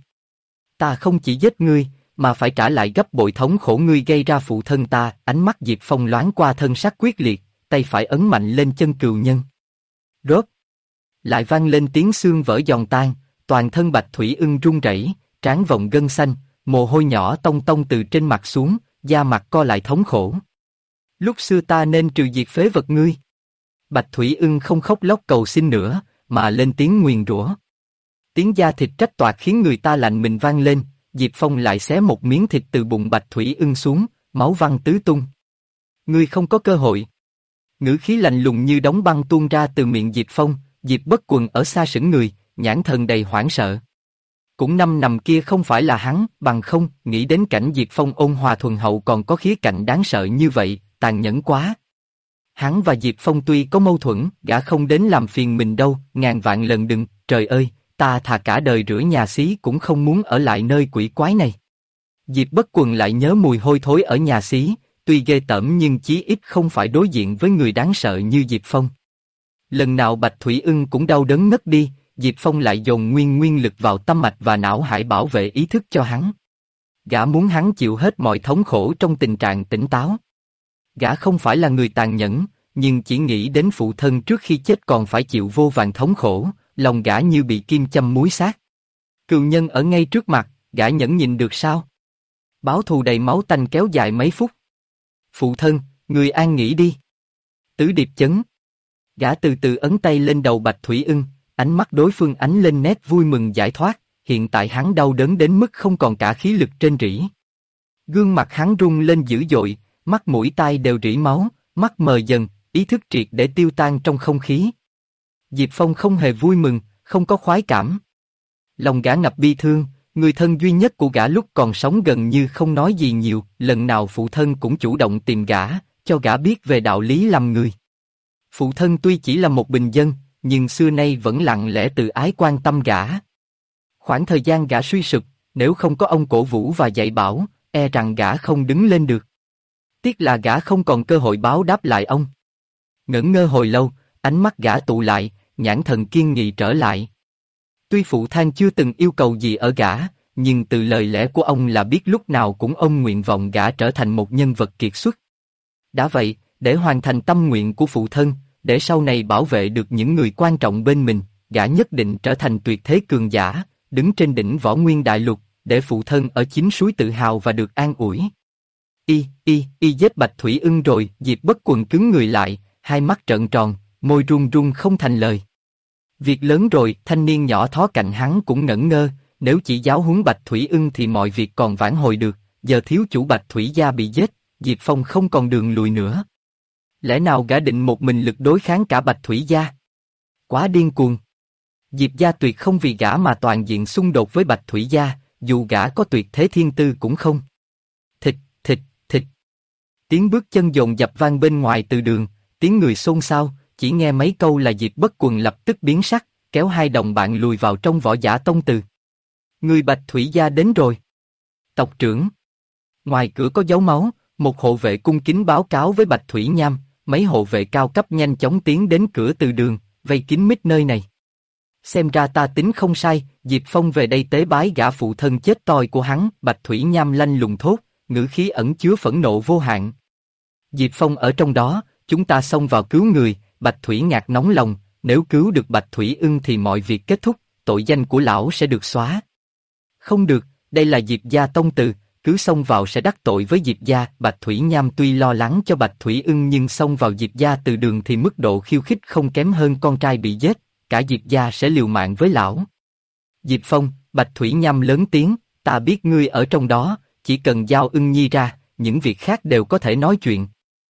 Ta không chỉ giết ngươi, mà phải trả lại gấp bội thống khổ ngươi gây ra phụ thân ta. Ánh mắt Diệp Phong loáng qua thân sắc quyết liệt, tay phải ấn mạnh lên chân cừu nhân. Rốt! Lại vang lên tiếng xương vỡ giòn tan, toàn thân Bạch Thủy Ưng run rẩy, trán vòng gân xanh, mồ hôi nhỏ tông tông từ trên mặt xuống, da mặt co lại thống khổ. Lúc xưa ta nên trừ diệt phế vật ngươi. Bạch Thủy Ưng không khóc lóc cầu xin nữa, mà lên tiếng nguyền rủa. Tiếng da thịt trách toạc khiến người ta lạnh mình vang lên, Diệp Phong lại xé một miếng thịt từ bụng Bạch Thủy Ưng xuống, máu văng tứ tung. Ngươi không có cơ hội. Ngữ khí lạnh lùng như đóng băng tuôn ra từ miệng Diệp Phong, Diệp Bất Quần ở xa sững người, nhãn thần đầy hoảng sợ. Cũng năm nằm kia không phải là hắn, bằng không, nghĩ đến cảnh Diệp Phong ôn hòa thuần hậu còn có khía cạnh đáng sợ như vậy, tàn nhẫn quá. Hắn và Diệp Phong tuy có mâu thuẫn, gã không đến làm phiền mình đâu, ngàn vạn lần đừng, trời ơi, ta thà cả đời rửa nhà xí cũng không muốn ở lại nơi quỷ quái này. Diệp Bất Quần lại nhớ mùi hôi thối ở nhà xí, tuy ghê tởm nhưng chí ít không phải đối diện với người đáng sợ như Diệp Phong. Lần nào Bạch Thủy Ưng cũng đau đớn ngất đi, Diệp Phong lại dồn nguyên lực vào tâm mạch và não hải bảo vệ ý thức cho hắn. Gã muốn hắn chịu hết mọi thống khổ trong tình trạng tỉnh táo. Gã không phải là người tàn nhẫn, nhưng chỉ nghĩ đến phụ thân trước khi chết còn phải chịu vô vàn thống khổ, lòng gã như bị kim châm muối xác. Cừu nhân ở ngay trước mặt, gã nhẫn nhịn được sao? Báo thù đầy máu tanh kéo dài mấy phút. Phụ thân, người an nghỉ đi. Tứ điệp chấn. Gã từ từ ấn tay lên đầu Bạch Thủy Ưng, ánh mắt đối phương ánh lên nét vui mừng giải thoát, hiện tại hắn đau đớn đến mức không còn cả khí lực trên rỉ. Gương mặt hắn rung lên dữ dội, mắt mũi tai đều rỉ máu, mắt mờ dần, ý thức triệt để tiêu tan trong không khí. Diệp Phong không hề vui mừng, không có khoái cảm. Lòng gã ngập bi thương, người thân duy nhất của gã lúc còn sống gần như không nói gì nhiều, lần nào phụ thân cũng chủ động tìm gã, cho gã biết về đạo lý làm người. Phụ thân tuy chỉ là một bình dân, nhưng xưa nay vẫn lặng lẽ từ ái quan tâm gã. Khoảng thời gian gã suy sụp, nếu không có ông cổ vũ và dạy bảo, e rằng gã không đứng lên được. Tiếc là gã không còn cơ hội báo đáp lại ông. Ngẩn ngơ hồi lâu, ánh mắt gã tụ lại, nhãn thần kiên nghị trở lại. Tuy phụ thân chưa từng yêu cầu gì ở gã, nhưng từ lời lẽ của ông là biết lúc nào cũng ông nguyện vọng gã trở thành một nhân vật kiệt xuất. Đã vậy, để hoàn thành tâm nguyện của phụ thân, để sau này bảo vệ được những người quan trọng bên mình, gã nhất định trở thành tuyệt thế cường giả, đứng trên đỉnh võ nguyên đại lục, để phụ thân ở chính suối tự hào và được an ủi. Y giết Bạch Thủy Ưng rồi. Diệp Bất Quần cứng người lại, hai mắt trợn tròn, môi run run không thành lời. Việc lớn rồi. Thanh niên nhỏ thó cạnh hắn cũng ngẩn ngơ, nếu chỉ giáo huấn Bạch Thủy Ưng thì mọi việc còn vãn hồi được, giờ thiếu chủ Bạch Thủy gia bị giết, Diệp Phong không còn đường lùi nữa. Lẽ nào gã định một mình lực đối kháng cả Bạch Thủy gia? Quá điên cuồng. Diệp gia tuyệt không vì gã mà toàn diện xung đột với Bạch Thủy gia, dù gã có tuyệt thế thiên tư cũng không. Tiếng bước chân dồn dập vang bên ngoài từ đường, tiếng người xôn xao, chỉ nghe mấy câu là Diệp Bất Quần lập tức biến sắc, kéo hai đồng bạn lùi vào trong Võ Giả Tông Từ. Người Bạch Thủy gia đến rồi. Tộc trưởng. Ngoài cửa có dấu máu, một hộ vệ cung kính báo cáo với Bạch Thủy Nham, mấy hộ vệ cao cấp nhanh chóng tiến đến cửa từ đường, vây kín mít nơi này. Xem ra ta tính không sai, Diệp Phong về đây tế bái gã phụ thân chết toi của hắn, Bạch Thủy Nham lanh lùng thốt, ngữ khí ẩn chứa phẫn nộ vô hạn. Diệp Phong ở trong đó, chúng ta xông vào cứu người, Bạch Thủy Ngạc nóng lòng, nếu cứu được Bạch Thủy Ưng thì mọi việc kết thúc, tội danh của lão sẽ được xóa. Không được, đây là Diệp gia tông từ, cứ xông vào sẽ đắc tội với Diệp gia. Bạch Thủy Nham tuy lo lắng cho Bạch Thủy Ưng nhưng xông vào Diệp gia từ đường thì mức độ khiêu khích không kém hơn con trai bị giết, cả Diệp gia sẽ liều mạng với lão. Diệp Phong, Bạch Thủy Nham lớn tiếng, ta biết ngươi ở trong đó, chỉ cần giao Ưng Nhi ra, những việc khác đều có thể nói chuyện.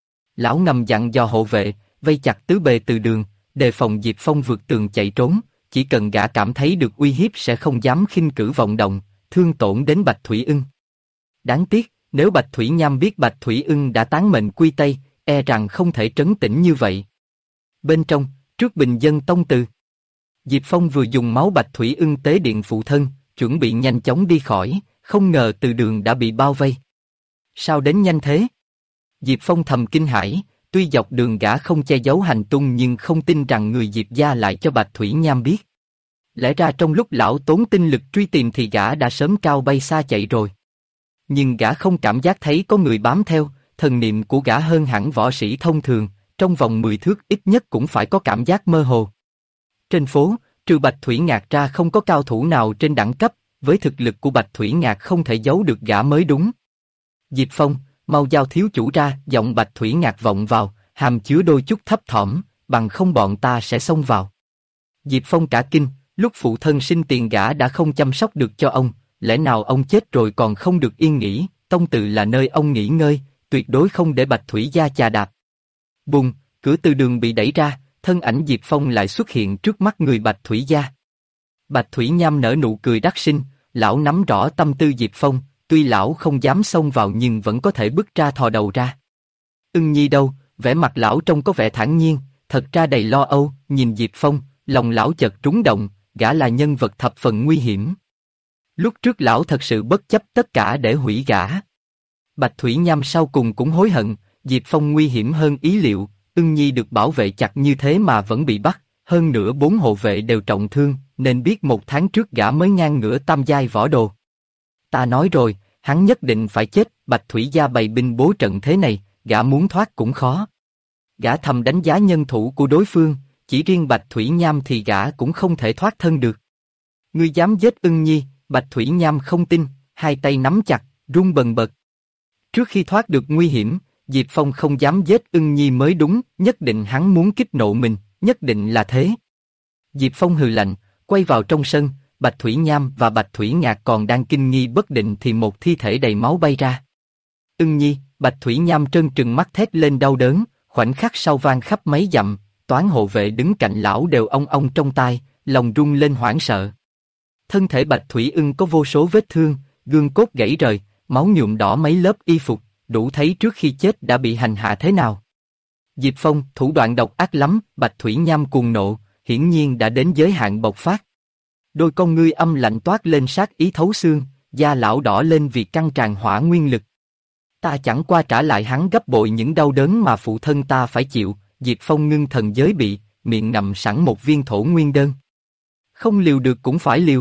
Lão ngầm dặn dò hộ vệ, vây chặt tứ bề từ đường, đề phòng Diệp Phong vượt tường chạy trốn, chỉ cần gã cảm thấy được uy hiếp sẽ không dám khinh cử vọng động, thương tổn đến Bạch Thủy Ưng. Đáng tiếc, nếu Bạch Thủy Nham biết Bạch Thủy Ưng đã tán mệnh quy Tây, e rằng không thể trấn tĩnh như vậy. Bên trong, trước bình dân tông từ, Diệp Phong vừa dùng máu Bạch Thủy Ưng tế điện phụ thân, chuẩn bị nhanh chóng đi khỏi, không ngờ từ đường đã bị bao vây. Sao đến nhanh thế? Diệp Phong thầm kinh hãi, tuy dọc đường gã không che giấu hành tung nhưng không tin rằng người Diệp gia lại cho Bạch Thủy Nham biết. Lẽ ra trong lúc lão tốn tinh lực truy tìm thì gã đã sớm cao bay xa chạy rồi. Nhưng gã không cảm giác thấy có người bám theo, thần niệm của gã hơn hẳn võ sĩ thông thường, trong vòng 10 thước ít nhất cũng phải có cảm giác mơ hồ. Trên phố, trừ Bạch Thủy Ngạc ra không có cao thủ nào trên đẳng cấp, với thực lực của Bạch Thủy Ngạc không thể giấu được gã mới đúng. Diệp Phong, mau giao thiếu chủ ra, giọng Bạch Thủy Ngạc vọng vào, hàm chứa đôi chút thấp thỏm, bằng không bọn ta sẽ xông vào. Diệp Phong cả kinh, lúc phụ thân sinh tiền gã đã không chăm sóc được cho ông, lẽ nào ông chết rồi còn không được yên nghỉ, tông tự là nơi ông nghỉ ngơi, tuyệt đối không để Bạch Thủy gia chà đạp. Bùng, cửa từ đường bị đẩy ra, thân ảnh Diệp Phong lại xuất hiện trước mắt người Bạch Thủy gia. Bạch Thủy Nham nở nụ cười đắc sinh, lão nắm rõ tâm tư Diệp Phong, tuy lão không dám xông vào nhưng vẫn có thể bước ra thò đầu ra. Ưng Nhi đâu? Vẻ mặt lão trông có vẻ thản nhiên, thật ra đầy lo âu, nhìn Diệp Phong, lòng lão chợt trúng động, gã là nhân vật thập phần nguy hiểm. Lúc trước lão thật sự bất chấp tất cả để hủy gã. Bạch Thủy Nham sau cùng cũng hối hận, Diệp Phong nguy hiểm hơn ý liệu, Ưng Nhi được bảo vệ chặt như thế mà vẫn bị bắt, hơn nữa 4 hộ vệ đều trọng thương, nên biết 1 tháng trước gã mới ngang ngửa tam giai võ đồ. Ta nói rồi, hắn nhất định phải chết, Bạch Thủy gia bày binh bố trận thế này, gã muốn thoát cũng khó. Gã thầm đánh giá nhân thủ của đối phương, chỉ riêng Bạch Thủy Nham thì gã cũng không thể thoát thân được. Ngươi dám giết Ưng Nhi? Bạch Thủy Nham không tin, hai tay nắm chặt, run bần bật. Trước khi thoát được nguy hiểm, Diệp Phong không dám giết Ưng Nhi mới đúng, nhất định hắn muốn kích nộ mình, nhất định là thế. Diệp Phong hừ lạnh, quay vào trong sân, Bạch Thủy Nham và Bạch Thủy Ngạc còn đang kinh nghi bất định thì một thi thể đầy máu bay ra. Ưng Nhi, Bạch Thủy Nham trân trừng mắt thét lên đau đớn, khoảnh khắc sau vang khắp mấy dặm, toán hộ vệ đứng cạnh lão đều ong ong trong tai, lòng rung lên hoảng sợ. Thân thể Bạch Thủy Ưng có vô số vết thương, gương cốt gãy rời, máu nhuộm đỏ mấy lớp y phục, đủ thấy trước khi chết đã bị hành hạ thế nào. Diệp Phong, thủ đoạn độc ác lắm, Bạch Thủy Nham cuồng nộ, hiển nhiên đã đến giới hạn bộc phát. Đôi con ngươi âm lạnh toát lên sát ý thấu xương, da lão đỏ lên vì căng tràn hỏa nguyên lực. Ta chẳng qua trả lại hắn gấp bội những đau đớn mà phụ thân ta phải chịu. Diệp Phong ngưng thần giới bị, miệng ngậm sẵn một viên thổ nguyên đơn. Không liều được cũng phải liều.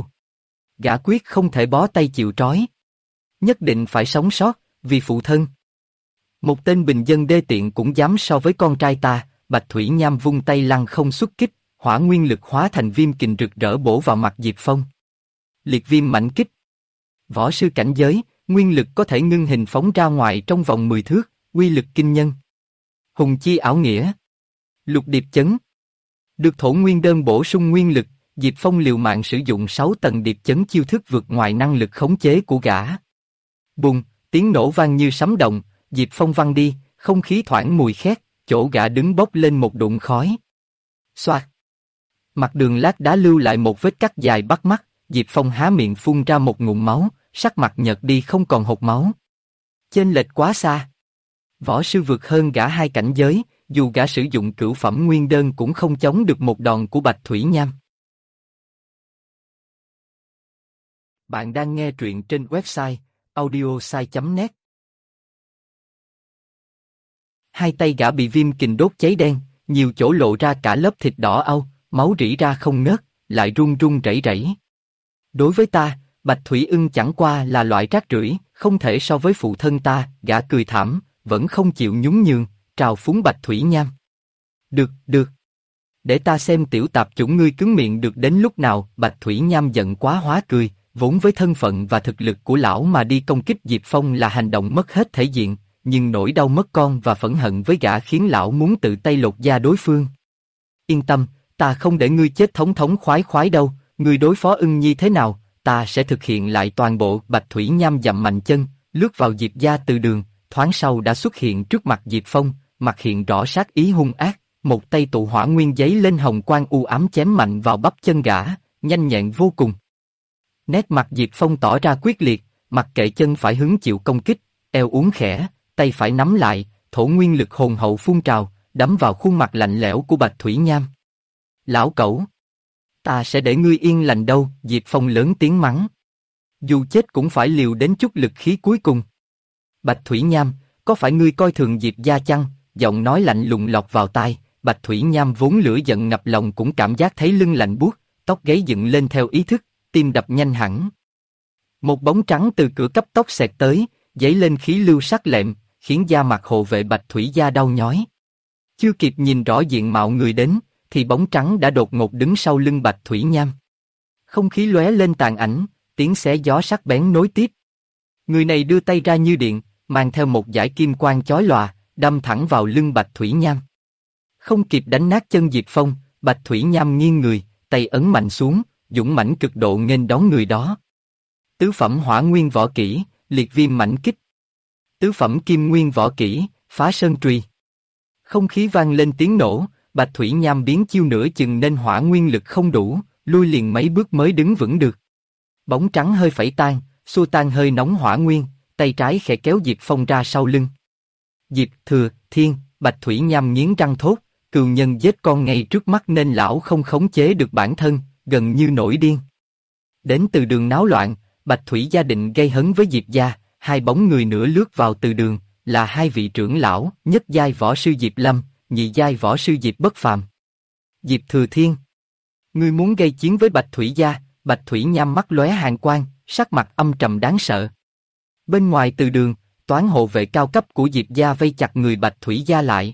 Gã quyết không thể bó tay chịu trói. Nhất định phải sống sót, vì phụ thân. Một tên bình dân đê tiện cũng dám so với con trai ta. Bạch Thủy Nham vung tay lăng không xuất kích, hỏa nguyên lực hóa thành viêm kình rực rỡ bổ vào mặt Diệp Phong. Liệt viêm mạnh kích. Võ sư cảnh giới, nguyên lực có thể ngưng hình phóng ra ngoài trong vòng 10 thước, uy lực kinh nhân. Hùng chi ảo nghĩa. Lục điệp chấn. Được thổ nguyên đơn bổ sung nguyên lực, Diệp Phong liều mạng sử dụng 6 tầng điệp chấn chiêu thức vượt ngoài năng lực khống chế của gã. Bùng, tiếng nổ vang như sấm động, Diệp Phong văng đi, không khí thoảng mùi khét, chỗ gã đứng bốc lên một đụng khói. Xoạt. Mặt đường lát đá lưu lại một vết cắt dài bắt mắt, Diệp Phong há miệng phun ra một ngụm máu, sắc mặt nhợt đi không còn hột máu. Chênh lệch quá xa. Võ sư vượt hơn gã 2 cảnh giới, dù gã sử dụng cửu phẩm nguyên đơn cũng không chống được một đòn của Bạch Thủy Nham. Bạn đang nghe truyện trên website audiosai.net. Hai tay gã bị viêm kình đốt cháy đen, nhiều chỗ lộ ra cả lớp thịt đỏ au, máu rỉ ra không ngớt, lại run run rẩy rẩy. Đối với ta, Bạch Thủy Ưng chẳng qua là loại rác rưởi, không thể so với phụ thân ta. Gã cười thảm, vẫn không chịu nhún nhường, trào phúng Bạch Thủy Nham. Được, được. Để ta xem tiểu tạp chủng ngươi cứng miệng được đến lúc nào. Bạch Thủy Nham giận quá hóa cười, vốn với thân phận và thực lực của lão mà đi công kích Diệp Phong là hành động mất hết thể diện, nhưng nỗi đau mất con và phẫn hận với gã khiến lão muốn tự tay lột da đối phương. Yên tâm, ta không để ngươi chết thống thống khoái khoái đâu. Ngươi đối phó Ưng Nhi thế nào, ta sẽ thực hiện lại toàn bộ. Bạch Thủy Nham dậm mạnh chân, lướt vào Diệp gia từ đường, thoáng sau đã xuất hiện trước mặt Diệp Phong, mặt hiện rõ sát ý hung ác, một tay tụ hỏa nguyên giấy lên hồng quang u ám chém mạnh vào bắp chân gã, nhanh nhẹn vô cùng. Nét mặt Diệp Phong tỏ ra quyết liệt, mặc kệ chân phải hứng chịu công kích, eo uốn khẽ, tay phải nắm lại, thổ nguyên lực hồn hậu phun trào, đấm vào khuôn mặt lạnh lẽo của Bạch Thủy Nham. Lão cẩu! Ta sẽ để ngươi yên lành đâu. Diệp Phong lớn tiếng mắng. Dù chết cũng phải liều đến chút lực khí cuối cùng. Bạch Thủy Nham, có phải ngươi coi thường Diệp gia chăng? Giọng nói lạnh lùng lọt vào tai. Bạch Thủy Nham vốn lửa giận ngập lòng cũng cảm giác thấy lưng lạnh buốt, tóc gáy dựng lên theo ý thức, tim đập nhanh hẳn. Một bóng trắng từ cửa cấp tốc xẹt tới, dấy lên khí lưu sắc lẹm, khiến da mặt hộ vệ Bạch Thủy gia đau nhói. Chưa kịp nhìn rõ diện mạo người đến, thì bóng trắng đã đột ngột đứng sau lưng Bạch Thủy Nham. Không khí lóe lên tàn ảnh, tiếng xé gió sắc bén nối tiếp. Người này đưa tay ra như điện, mang theo một dải kim quang chói lòa, đâm thẳng vào lưng Bạch Thủy Nham. Không kịp đánh nát chân Diệp Phong, Bạch Thủy Nham nghiêng người, tay ấn mạnh xuống, dũng mãnh cực độ nghênh đón người đó. Tứ phẩm hỏa nguyên võ kỹ, liệt viêm mãnh kích. Tứ phẩm kim nguyên võ kỹ, phá sơn truy. Không khí vang lên tiếng nổ, Bạch Thủy Nham biến chiêu nửa chừng nên hỏa nguyên lực không đủ, lui liền mấy bước mới đứng vững được. Bóng trắng hơi phẩy tan, xua tan hơi nóng hỏa nguyên, tay trái khẽ kéo Diệp Phong ra sau lưng. Diệp Thừa Thiên, Bạch Thủy Nham nghiến răng thốt, cừu nhân giết con ngay trước mắt nên lão không khống chế được bản thân, gần như nổi điên. Đến từ đường náo loạn, Bạch Thủy gia định gây hấn với Diệp gia, hai bóng người nữa lướt vào từ đường, là hai vị trưởng lão, nhất giai võ sư Diệp Lâm, nhị giai võ sư Diệp Bất Phàm. Diệp Thừa Thiên, ngươi muốn gây chiến với Bạch Thủy gia? Bạch Thủy Nham mắt lóe hàn quang, sắc mặt âm trầm đáng sợ. Bên ngoài từ đường, toán hộ vệ cao cấp của Diệp gia vây chặt người Bạch Thủy gia lại.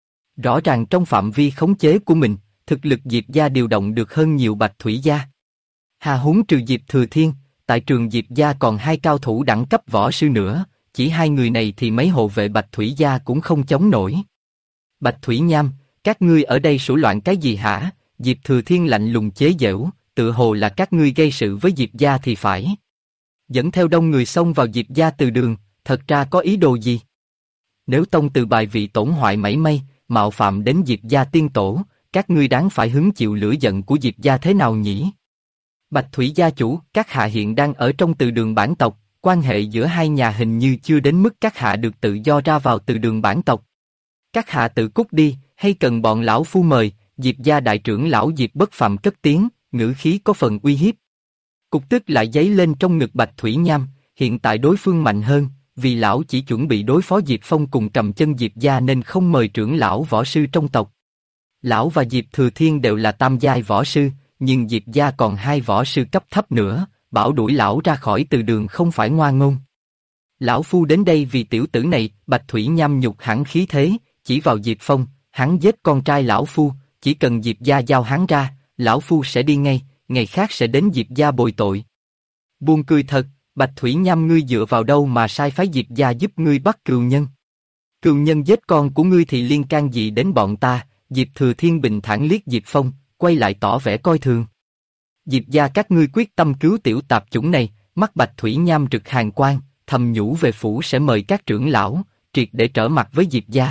Rõ ràng trong phạm vi khống chế của mình, thực lực Diệp gia điều động được hơn nhiều Bạch Thủy gia. Hà huống trừ Diệp Thừa Thiên, tại trường Diệp gia còn hai cao thủ đẳng cấp võ sư nữa, chỉ hai người này thì mấy hộ vệ Bạch Thủy gia cũng không chống nổi. Bạch Thủy Nham, các ngươi ở đây sủa loạn cái gì hả? Diệp Thừa Thiên lạnh lùng chế giễu, tự hồ là các ngươi gây sự với Diệp gia thì phải. Dẫn theo đông người xông vào Diệp gia từ đường, thật ra có ý đồ gì? Nếu tông từ bài vị tổn hoại mảy may, mạo phạm đến Diệp gia tiên tổ, các ngươi đáng phải hứng chịu lửa giận của Diệp gia thế nào nhỉ? Bạch Thủy gia chủ, các hạ hiện đang ở trong từ đường bản tộc, quan hệ giữa hai nhà hình như chưa đến mức các hạ được tự do ra vào từ đường bản tộc. Các hạ tự cút đi, hay cần bọn lão phu mời? Diệp gia đại trưởng lão Diệp Bất Phàm cất tiếng, ngữ khí có phần uy hiếp. Cục tức lại dấy lên trong ngực Bạch Thủy Nham, hiện tại đối phương mạnh hơn, vì lão chỉ chuẩn bị đối phó Diệp Phong cùng cầm chân Diệp gia nên không mời trưởng lão võ sư trong tộc. Lão và Diệp Thừa Thiên đều là tam giai võ sư, nhưng Diệp gia còn hai võ sư cấp thấp nữa, bảo đuổi lão ra khỏi từ đường không phải ngoan ngôn. Lão phu đến đây vì tiểu tử này. Bạch Thủy Nham nhục hẳn khí thế, chỉ vào Diệp Phong, hắn giết con trai lão phu, chỉ cần Diệp gia giao hắn ra, lão phu sẽ đi ngay, ngày khác sẽ đến Diệp gia bồi tội. Buồn cười thật, Bạch Thủy Nham, ngươi dựa vào đâu mà sai phái Diệp gia giúp ngươi bắt cừu nhân? Cừu nhân giết con của ngươi thì liên can gì đến bọn ta? Diệp Thừa Thiên bình thản liếc Diệp Phong, quay lại tỏ vẻ coi thường. Diệp gia các ngươi quyết tâm cứu tiểu tạp chủng này? Mắt Bạch Thủy Nham rực hàn quang, thầm nhủ về phủ sẽ mời các trưởng lão, triệt để trở mặt với Diệp gia.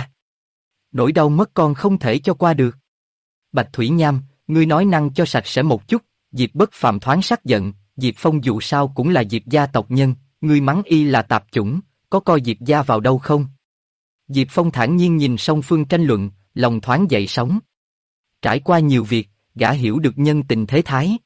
Nỗi đau mất con không thể cho qua được. Bạch Thủy Nham, ngươi nói năng cho sạch sẽ một chút. Diệp Bất Phàm thoáng sắc giận, Diệp Phong dù sao cũng là Diệp gia tộc nhân, ngươi mắng y là tạp chủng, có coi Diệp gia vào đâu không? Diệp Phong thản nhiên nhìn song phương tranh luận, lòng thoáng dậy sóng. Trải qua nhiều việc, gã hiểu được nhân tình thế thái.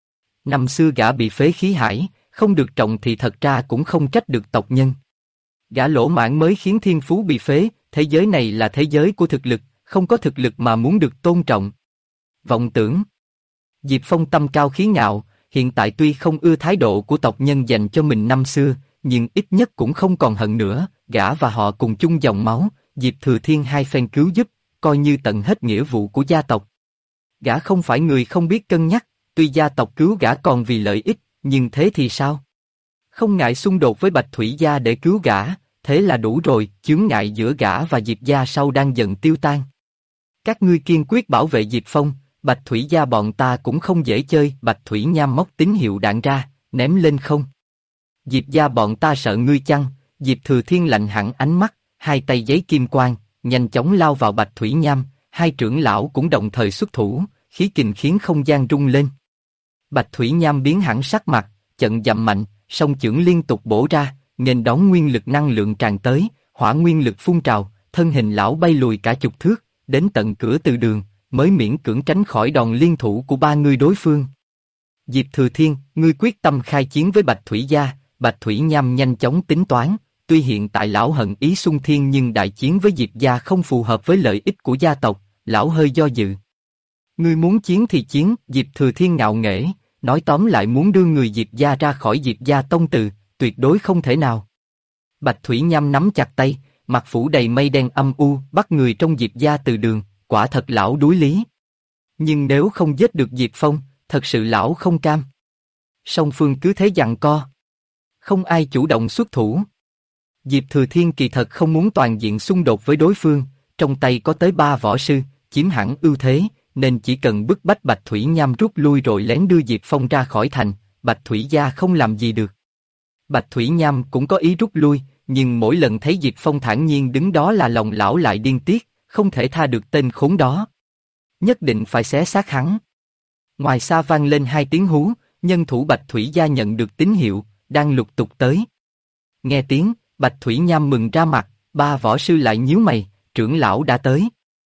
Năm xưa gã bị phế khí hải, không được trọng thì thật ra cũng không trách được tộc nhân. Gã lỗ mãng mới khiến thiên phú bị phế, thế giới này là thế giới của thực lực, không có thực lực mà muốn được tôn trọng. Vọng tưởng. Diệp Phong tâm cao khí ngạo, hiện tại tuy không ưa thái độ của tộc nhân dành cho mình năm xưa, nhưng ít nhất cũng không còn hận nữa, gã và họ cùng chung dòng máu, Diệp Thừa Thiên hai phen cứu giúp, coi như tận hết nghĩa vụ của gia tộc. Gã không phải người không biết cân nhắc, tuy gia tộc cứu gã còn vì lợi ích, nhưng thế thì sao? Không ngại xung đột với Bạch Thủy gia để cứu gã, thế là đủ rồi, chướng ngại giữa gã và Diệp gia sau đang dần tiêu tan. Các ngươi kiên quyết bảo vệ Diệp Phong, Bạch Thủy gia bọn ta cũng không dễ chơi. Bạch Thủy Nham móc tín hiệu đạn ra, ném lên không. Diệp gia bọn ta sợ ngươi chăng? Diệp Thừa Thiên lạnh hẳn ánh mắt, hai tay giấy kim quang, nhanh chóng lao vào Bạch Thủy Nham, hai trưởng lão cũng đồng thời xuất thủ, khí kình khiến không gian rung lên. Bạch Thủy Nham biến hẳn sắc mặt, chận dậm mạnh, song chưởng liên tục bổ ra, nghênh đón nguyên lực năng lượng tràn tới, hỏa nguyên lực phun trào, thân hình lão bay lùi cả chục thước, đến tận cửa từ đường, mới miễn cưỡng tránh khỏi đòn liên thủ của ba người đối phương. Diệp Thừa Thiên, ngươi quyết tâm khai chiến với Bạch Thủy gia. Bạch Thủy Nham nhanh chóng tính toán, tuy hiện tại lão hận ý xung thiên nhưng đại chiến với Diệp gia không phù hợp với lợi ích của gia tộc, lão hơi do dự. Ngươi muốn chiến thì chiến, Diệp Thừa Thiên ngạo nghễ, nói tóm lại muốn đưa người Diệp gia ra khỏi Diệp gia tông từ, tuyệt đối không thể nào. Bạch Thủy Nham nắm chặt tay, mặt phủ đầy mây đen âm u, bắt người trong Diệp gia từ đường, quả thật lão đuối lý. Nhưng nếu không giết được Diệp Phong, thật sự lão không cam. Song phương cứ thế giằng co. Không ai chủ động xuất thủ. Diệp Thừa Thiên kỳ thật không muốn toàn diện xung đột với đối phương, trong tay có tới 3 võ sư, chiếm hẳn ưu thế, nên chỉ cần bức bách Bạch Thủy Nham rút lui rồi lén đưa Diệp Phong ra khỏi thành, Bạch Thủy gia không làm gì được. Bạch Thủy Nham cũng có ý rút lui, nhưng mỗi lần thấy Diệp Phong thản nhiên đứng đó là lòng lão lại điên tiết, không thể tha được tên khốn đó. Nhất định phải xé xác hắn. Ngoài xa vang lên 2 tiếng hú, nhân thủ Bạch Thủy gia nhận được tín hiệu, đang lục tục tới. Nghe tiếng, Bạch Thủy Nham mừng ra mặt, 3 võ sư lại nhíu mày, trưởng lão đã tới.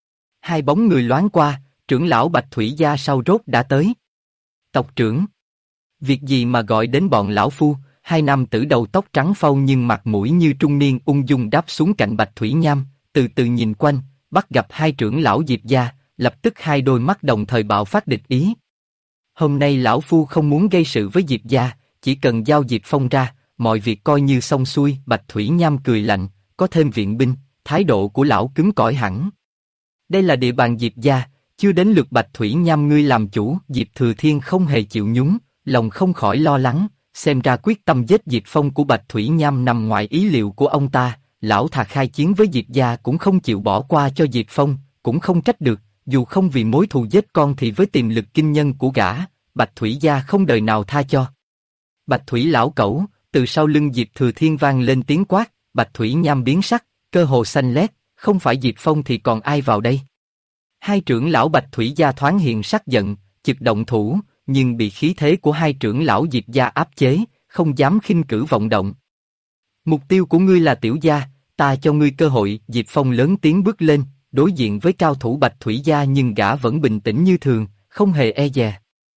2 bóng người loáng qua, trưởng lão Bạch Thủy gia sau rốt đã tới. Tộc trưởng. Việc gì mà gọi đến bọn lão phu? 2 nam tử đầu tóc trắng phau nhưng mặt mũi như trung niên ung dung đáp xuống cạnh Bạch Thủy Nham, từ từ nhìn quanh, bắt gặp 2 trưởng lão Diệp gia, lập tức 2 đôi mắt đồng thời bạo phát địch ý. Hôm nay lão phu không muốn gây sự với Diệp gia, chỉ cần giao Diệp Phong ra, mọi việc coi như xong xuôi. Bạch Thủy Nham cười lạnh, có thêm viện binh, thái độ của lão cứng cỏi hẳn. Đây là địa bàn Diệp gia, chưa đến lượt Bạch Thủy Nham ngươi làm chủ. Diệp Thừa Thiên không hề chịu nhún, lòng không khỏi lo lắng, xem ra quyết tâm giết Diệp Phong của Bạch Thủy Nham nằm ngoài ý liệu của ông ta. Lão thà khai chiến với Diệp gia cũng không chịu bỏ qua cho Diệp Phong, cũng không trách được, dù không vì mối thù giết con thì với tiềm lực kinh nhân của gã, Bạch Thủy gia không đời nào tha cho. Bạch Thủy lão cẩu, từ sau lưng Diệp Thừa Thiên vang lên tiếng quát, Bạch Thủy Nham biến sắc, cơ hồ xanh lét, không phải Diệp Phong thì còn ai vào đây? 2 trưởng lão Bạch Thủy gia thoáng hiện sắc giận, chực động thủ, nhưng bị khí thế của 2 trưởng lão Diệp gia áp chế, không dám khinh cử vọng động. Mục tiêu của ngươi là Tiểu gia, ta cho ngươi cơ hội. Diệp Phong lớn tiếng bước lên, đối diện với cao thủ Bạch Thủy gia nhưng gã vẫn bình tĩnh như thường, không hề e dè.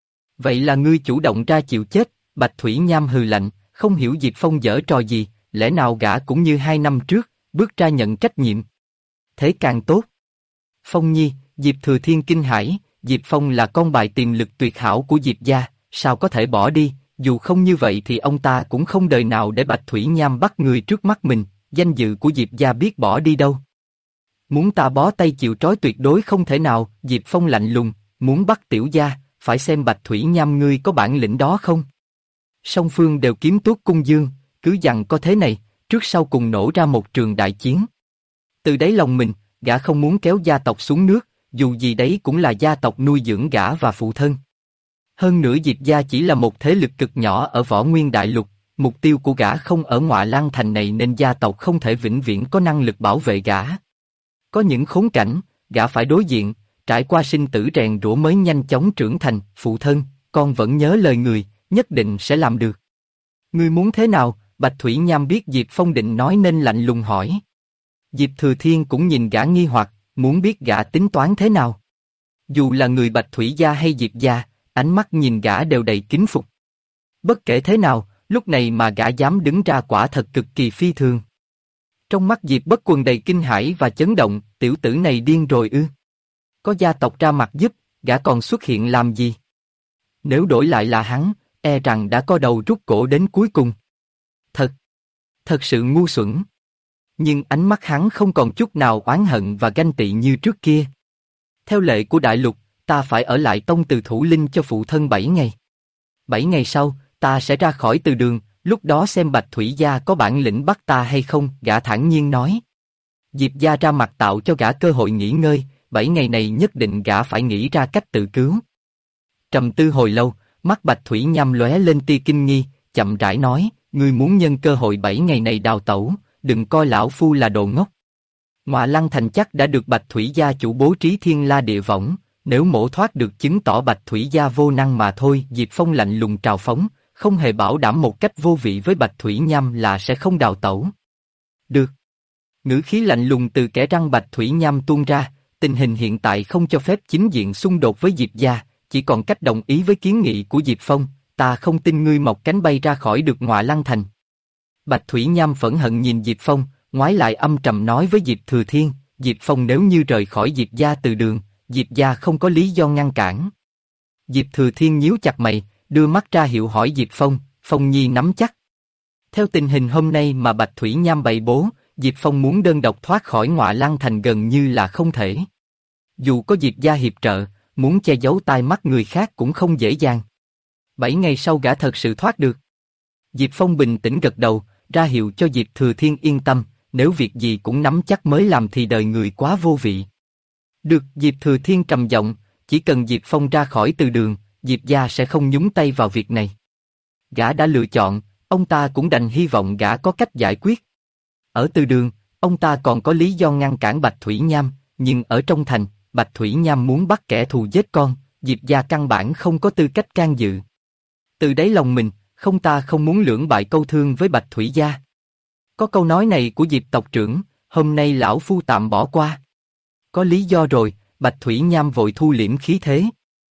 Vậy là ngươi chủ động ra chịu chết? Bạch Thủy Nham hừ lạnh, không hiểu Diệp Phong giở trò gì, lẽ nào gã cũng như 2 năm trước, bước ra nhận trách nhiệm. Thế càng tốt. Phong nhi, Diệp Thừa Thiên kinh hãi, Diệp Phong là con bài tiềm lực tuyệt hảo của Diệp gia, sao có thể bỏ đi, dù không như vậy thì ông ta cũng không đời nào để Bạch Thủy Nham bắt người trước mắt mình, danh dự của Diệp gia biết bỏ đi đâu. Muốn ta bó tay chịu trói tuyệt đối không thể nào. Diệp Phong lạnh lùng, muốn bắt Tiểu gia, phải xem Bạch Thủy Nham ngươi có bản lĩnh đó không. Song phương đều kiếm tuốt cung dương, cứ dằn có thế này, trước sau cùng nổ ra một trường đại chiến. Từ đáy lòng mình, gã không muốn kéo gia tộc xuống nước, dù gì đấy cũng là gia tộc nuôi dưỡng gã và phụ thân. Hơn nữa Diệp gia chỉ là một thế lực cực nhỏ ở Võ Nguyên Đại Lục, mục tiêu của gã không ở Ngọa Lăng Thành này nên gia tộc không thể vĩnh viễn có năng lực bảo vệ gã. Có những khốn cảnh, gã phải đối diện, trải qua sinh tử rèn rũa mới nhanh chóng trưởng thành. Phụ thân, con vẫn nhớ lời người, nhất định sẽ làm được. Ngươi muốn thế nào? Bạch Thủy Nham biết Diệp Phong định nói nên lạnh lùng hỏi. Diệp Thừa Thiên cũng nhìn gã nghi hoặc, muốn biết gã tính toán thế nào. Dù là người Bạch Thủy gia hay Diệp gia, ánh mắt nhìn gã đều đầy kính phục. Bất kể thế nào, lúc này mà gã dám đứng ra quả thật cực kỳ phi thường. Trong mắt Diệp Bất Quần đầy kinh hãi và chấn động, tiểu tử này điên rồi ư? Có gia tộc ra mặt giúp, gã còn xuất hiện làm gì? Nếu đổi lại là hắn, e rằng đã có đầu rút cổ đến cuối cùng. Thật sự ngu xuẩn. Nhưng ánh mắt hắn không còn chút nào oán hận và ganh tị như trước kia. Theo lệ của đại lục, ta phải ở lại tông từ thủ linh cho phụ thân 7 ngày. 7 ngày sau, ta sẽ ra khỏi từ đường, lúc đó xem Bạch Thủy gia có bản lĩnh bắt ta hay không, gã thản nhiên nói. Diệp gia ra mặt tạo cho gã cơ hội nghỉ ngơi, 7 ngày này nhất định gã phải nghĩ ra cách tự cứu. Trầm tư hồi lâu, mắt Bạch Thủy Nham lóe lên tia kinh nghi, chậm rãi nói, ngươi muốn nhân cơ hội 7 ngày này đào tẩu, đừng coi lão phu là đồ ngốc. Ngọa Lăng Thành chắc đã được Bạch Thủy gia chủ bố trí thiên la địa võng, nếu mổ thoát được chứng tỏ Bạch Thủy gia vô năng mà thôi. Diệp Phong lạnh lùng trào phóng, không hề bảo đảm một cách vô vị với Bạch Thủy Nham là sẽ không đào tẩu. Được. Ngữ khí lạnh lùng từ kẽ răng Bạch Thủy Nham tuôn ra, tình hình hiện tại không cho phép chính diện xung đột với Diệp gia, chỉ còn cách đồng ý với kiến nghị của Diệp Phong, ta không tin ngươi mọc cánh bay ra khỏi được Ngọa Lăng Thành. Bạch Thủy Nham phẫn hận nhìn Diệp Phong, ngoái lại âm trầm nói với Diệp Thừa Thiên, Diệp Phong nếu như rời khỏi Diệp gia từ đường, Diệp gia không có lý do ngăn cản. Diệp Thừa Thiên nhíu chặt mày, đưa mắt ra hiệu hỏi Diệp Phong, Phong nhi nắm chắc. Theo tình hình hôm nay mà Bạch Thủy Nham bày bố, Diệp Phong muốn đơn độc thoát khỏi Ngọa Lăng Thành gần như là không thể. Dù có Diệp gia hiệp trợ, muốn che giấu tai mắt người khác cũng không dễ dàng. 7 ngày sau gã thật sự thoát được. Diệp Phong bình tĩnh gật đầu, ra hiệu cho Diệp Thừa Thiên yên tâm, nếu việc gì cũng nắm chắc mới làm thì đời người quá vô vị. Được, Diệp Thừa Thiên trầm giọng, chỉ cần Diệp Phong ra khỏi từ đường, Diệp gia sẽ không nhúng tay vào việc này. Gã đã lựa chọn, ông ta cũng đành hy vọng gã có cách giải quyết. Ở từ đường, ông ta còn có lý do ngăn cản Bạch Thủy Nham, nhưng ở trong thành, Bạch Thủy Nham muốn bắt kẻ thù giết con, Diệp gia căn bản không có tư cách can dự. Từ đáy lòng mình, ta không muốn lưỡng bại câu thương với Bạch Thủy gia. Có câu nói này của Diệp tộc trưởng, hôm nay lão phu tạm bỏ qua. Có lý do rồi, Bạch Thủy Nham vội thu liễm khí thế.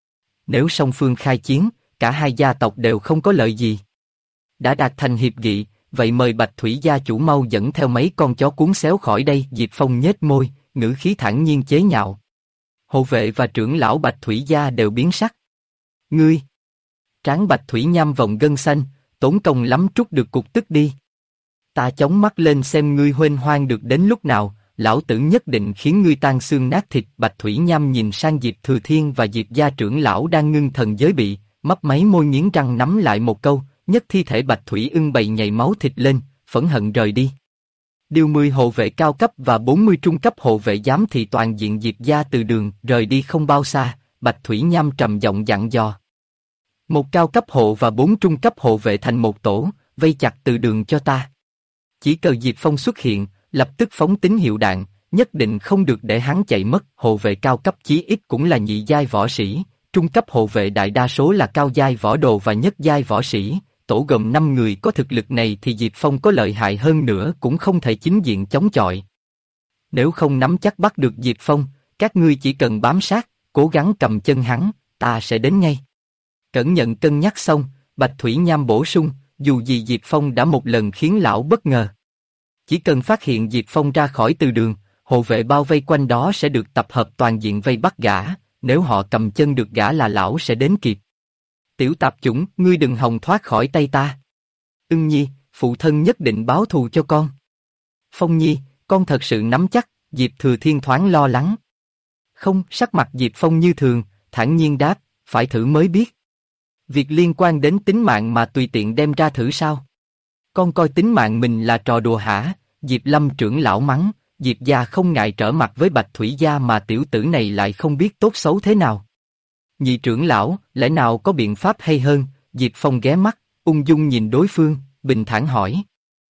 Nếu song phương khai chiến, cả hai gia tộc đều không có lợi gì. Đã đạt thành hiệp nghị, vậy mời Bạch Thủy gia chủ mau dẫn theo mấy con chó cuốn xéo khỏi đây. Diệp Phong nhếch môi, ngữ khí thản nhiên chế nhạo. Hộ vệ và trưởng lão Bạch Thủy gia đều biến sắc. Ngươi! Trán Bạch Thủy Nham vòng gân xanh, tốn công lắm trút được cục tức đi. Ta chống mắt lên xem ngươi huênh hoang được đến lúc nào, lão tử nhất định khiến ngươi tan xương nát thịt. Bạch Thủy Nham nhìn sang Diệp Thừa Thiên và Diệp gia trưởng lão đang ngưng thần giới bị, mấp máy môi nghiến răng nắm lại một câu, nhất thi thể Bạch Thủy ưng bầy nhảy máu thịt lên, phẫn hận rời đi. Điều 10 hộ vệ cao cấp và 40 trung cấp hộ vệ giám thị toàn diện Diệp gia từ đường rời đi không bao xa, Bạch Thủy Nham trầm giọng dặn dò. Một cao cấp hộ và 4 trung cấp hộ vệ thành một tổ, vây chặt từ đường cho ta. Chỉ cần Diệp Phong xuất hiện, lập tức phóng tín hiệu đạn, nhất định không được để hắn chạy mất. Hộ vệ cao cấp chí ít cũng là nhị giai võ sĩ, trung cấp hộ vệ đại đa số là cao giai võ đồ và nhất giai võ sĩ. Tổ gồm 5 người có thực lực này thì Diệp Phong có lợi hại hơn nữa cũng không thể chính diện chống chọi. Nếu không nắm chắc bắt được Diệp Phong, các ngươi chỉ cần bám sát, cố gắng cầm chân hắn, ta sẽ đến ngay. Cẩn nhận cân nhắc xong, Bạch Thủy Nham bổ sung, dù gì Diệp Phong đã một lần khiến lão bất ngờ. Chỉ cần phát hiện Diệp Phong ra khỏi từ đường, hộ vệ bao vây quanh đó sẽ được tập hợp toàn diện vây bắt gã, nếu họ cầm chân được gã là lão sẽ đến kịp. Tiểu tạp chủng, ngươi đừng hòng thoát khỏi tay ta. Ưng Nhi, phụ thân nhất định báo thù cho con. Phong Nhi, con thật sự nắm chắc. Diệp Thừa Thiên thoáng lo lắng. Không, sắc mặt Diệp Phong như thường, thản nhiên đáp, phải thử mới biết. Việc liên quan đến tính mạng mà tùy tiện đem ra thử sao? Con coi tính mạng mình là trò đùa hả? Diệp Lâm trưởng lão mắng, Diệp gia không ngại trở mặt với Bạch Thủy gia mà tiểu tử này lại không biết tốt xấu thế nào. Nhị trưởng lão, lẽ nào có biện pháp hay hơn? Diệp Phong ghé mắt, ung dung nhìn đối phương, bình thản hỏi.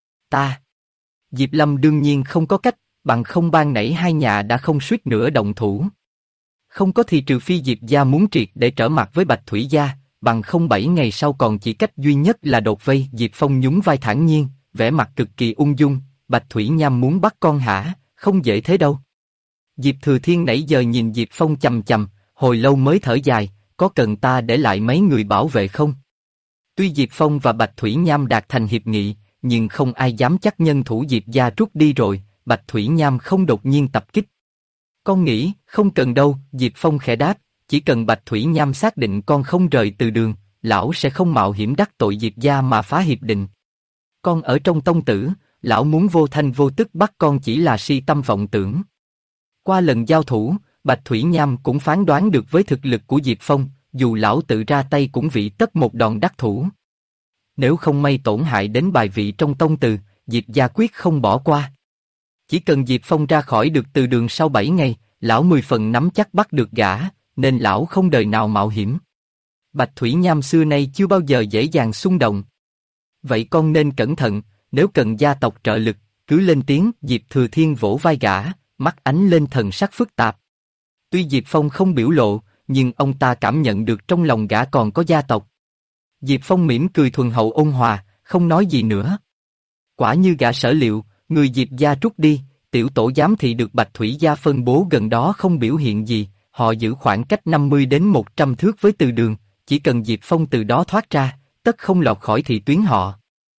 Ta. Diệp Lâm đương nhiên không có cách, bằng không ban nãy hai nhà đã không suýt nữa động thủ. Không có thì trừ phi Diệp gia muốn triệt để trở mặt với Bạch Thủy gia, bằng không 7 ngày sau còn chỉ cách duy nhất là đột vây. Diệp Phong nhún vai thản nhiên, vẻ mặt cực kỳ ung dung, Bạch Thủy Nham muốn bắt con hả? không dễ thế đâu. Diệp Thừa Thiên nãy giờ nhìn Diệp Phong chằm chằm, hồi lâu mới thở dài, có cần ta để lại mấy người bảo vệ không? Tuy Diệp Phong và Bạch Thủy Nham đạt thành hiệp nghị, nhưng không ai dám chắc nhân thủ Diệp gia rút đi rồi, Bạch Thủy Nham không đột nhiên tập kích. Con nghĩ, không cần đâu, Diệp Phong khẽ đáp, chỉ cần Bạch Thủy Nham xác định con không rời từ đường, lão sẽ không mạo hiểm đắc tội Diệp gia mà phá hiệp định. Con ở trong tông tử, lão muốn vô thanh vô tức bắt con chỉ là si tâm vọng tưởng. Qua lần giao thủ, Bạch Thủy Nham cũng phán đoán được với thực lực của Diệp Phong, dù lão tự ra tay cũng vị tất một đòn đắc thủ. Nếu không may tổn hại đến bài vị trong tông từ, Diệp gia quyết không bỏ qua. Chỉ cần Diệp Phong ra khỏi được từ đường sau 7 ngày, lão 10 phần nắm chắc bắt được gã, nên lão không đời nào mạo hiểm. Bạch Thủy Nham xưa nay chưa bao giờ dễ dàng xung động. Vậy con nên cẩn thận, nếu cần gia tộc trợ lực, cứ lên tiếng. Diệp Thừa Thiên vỗ vai gã, mắt ánh lên thần sắc phức tạp. Tuy Diệp Phong không biểu lộ, nhưng ông ta cảm nhận được trong lòng gã còn có gia tộc. Diệp Phong mỉm cười thuần hậu ôn hòa, không nói gì nữa. Quả như gã sở liệu, người Diệp gia trút đi, tiểu tổ giám thị được Bạch Thủy gia phân bố gần đó không biểu hiện gì, họ giữ khoảng cách 50 đến 100 thước với từ đường, chỉ cần Diệp Phong từ đó thoát ra, tất không lọt khỏi thị tuyến họ.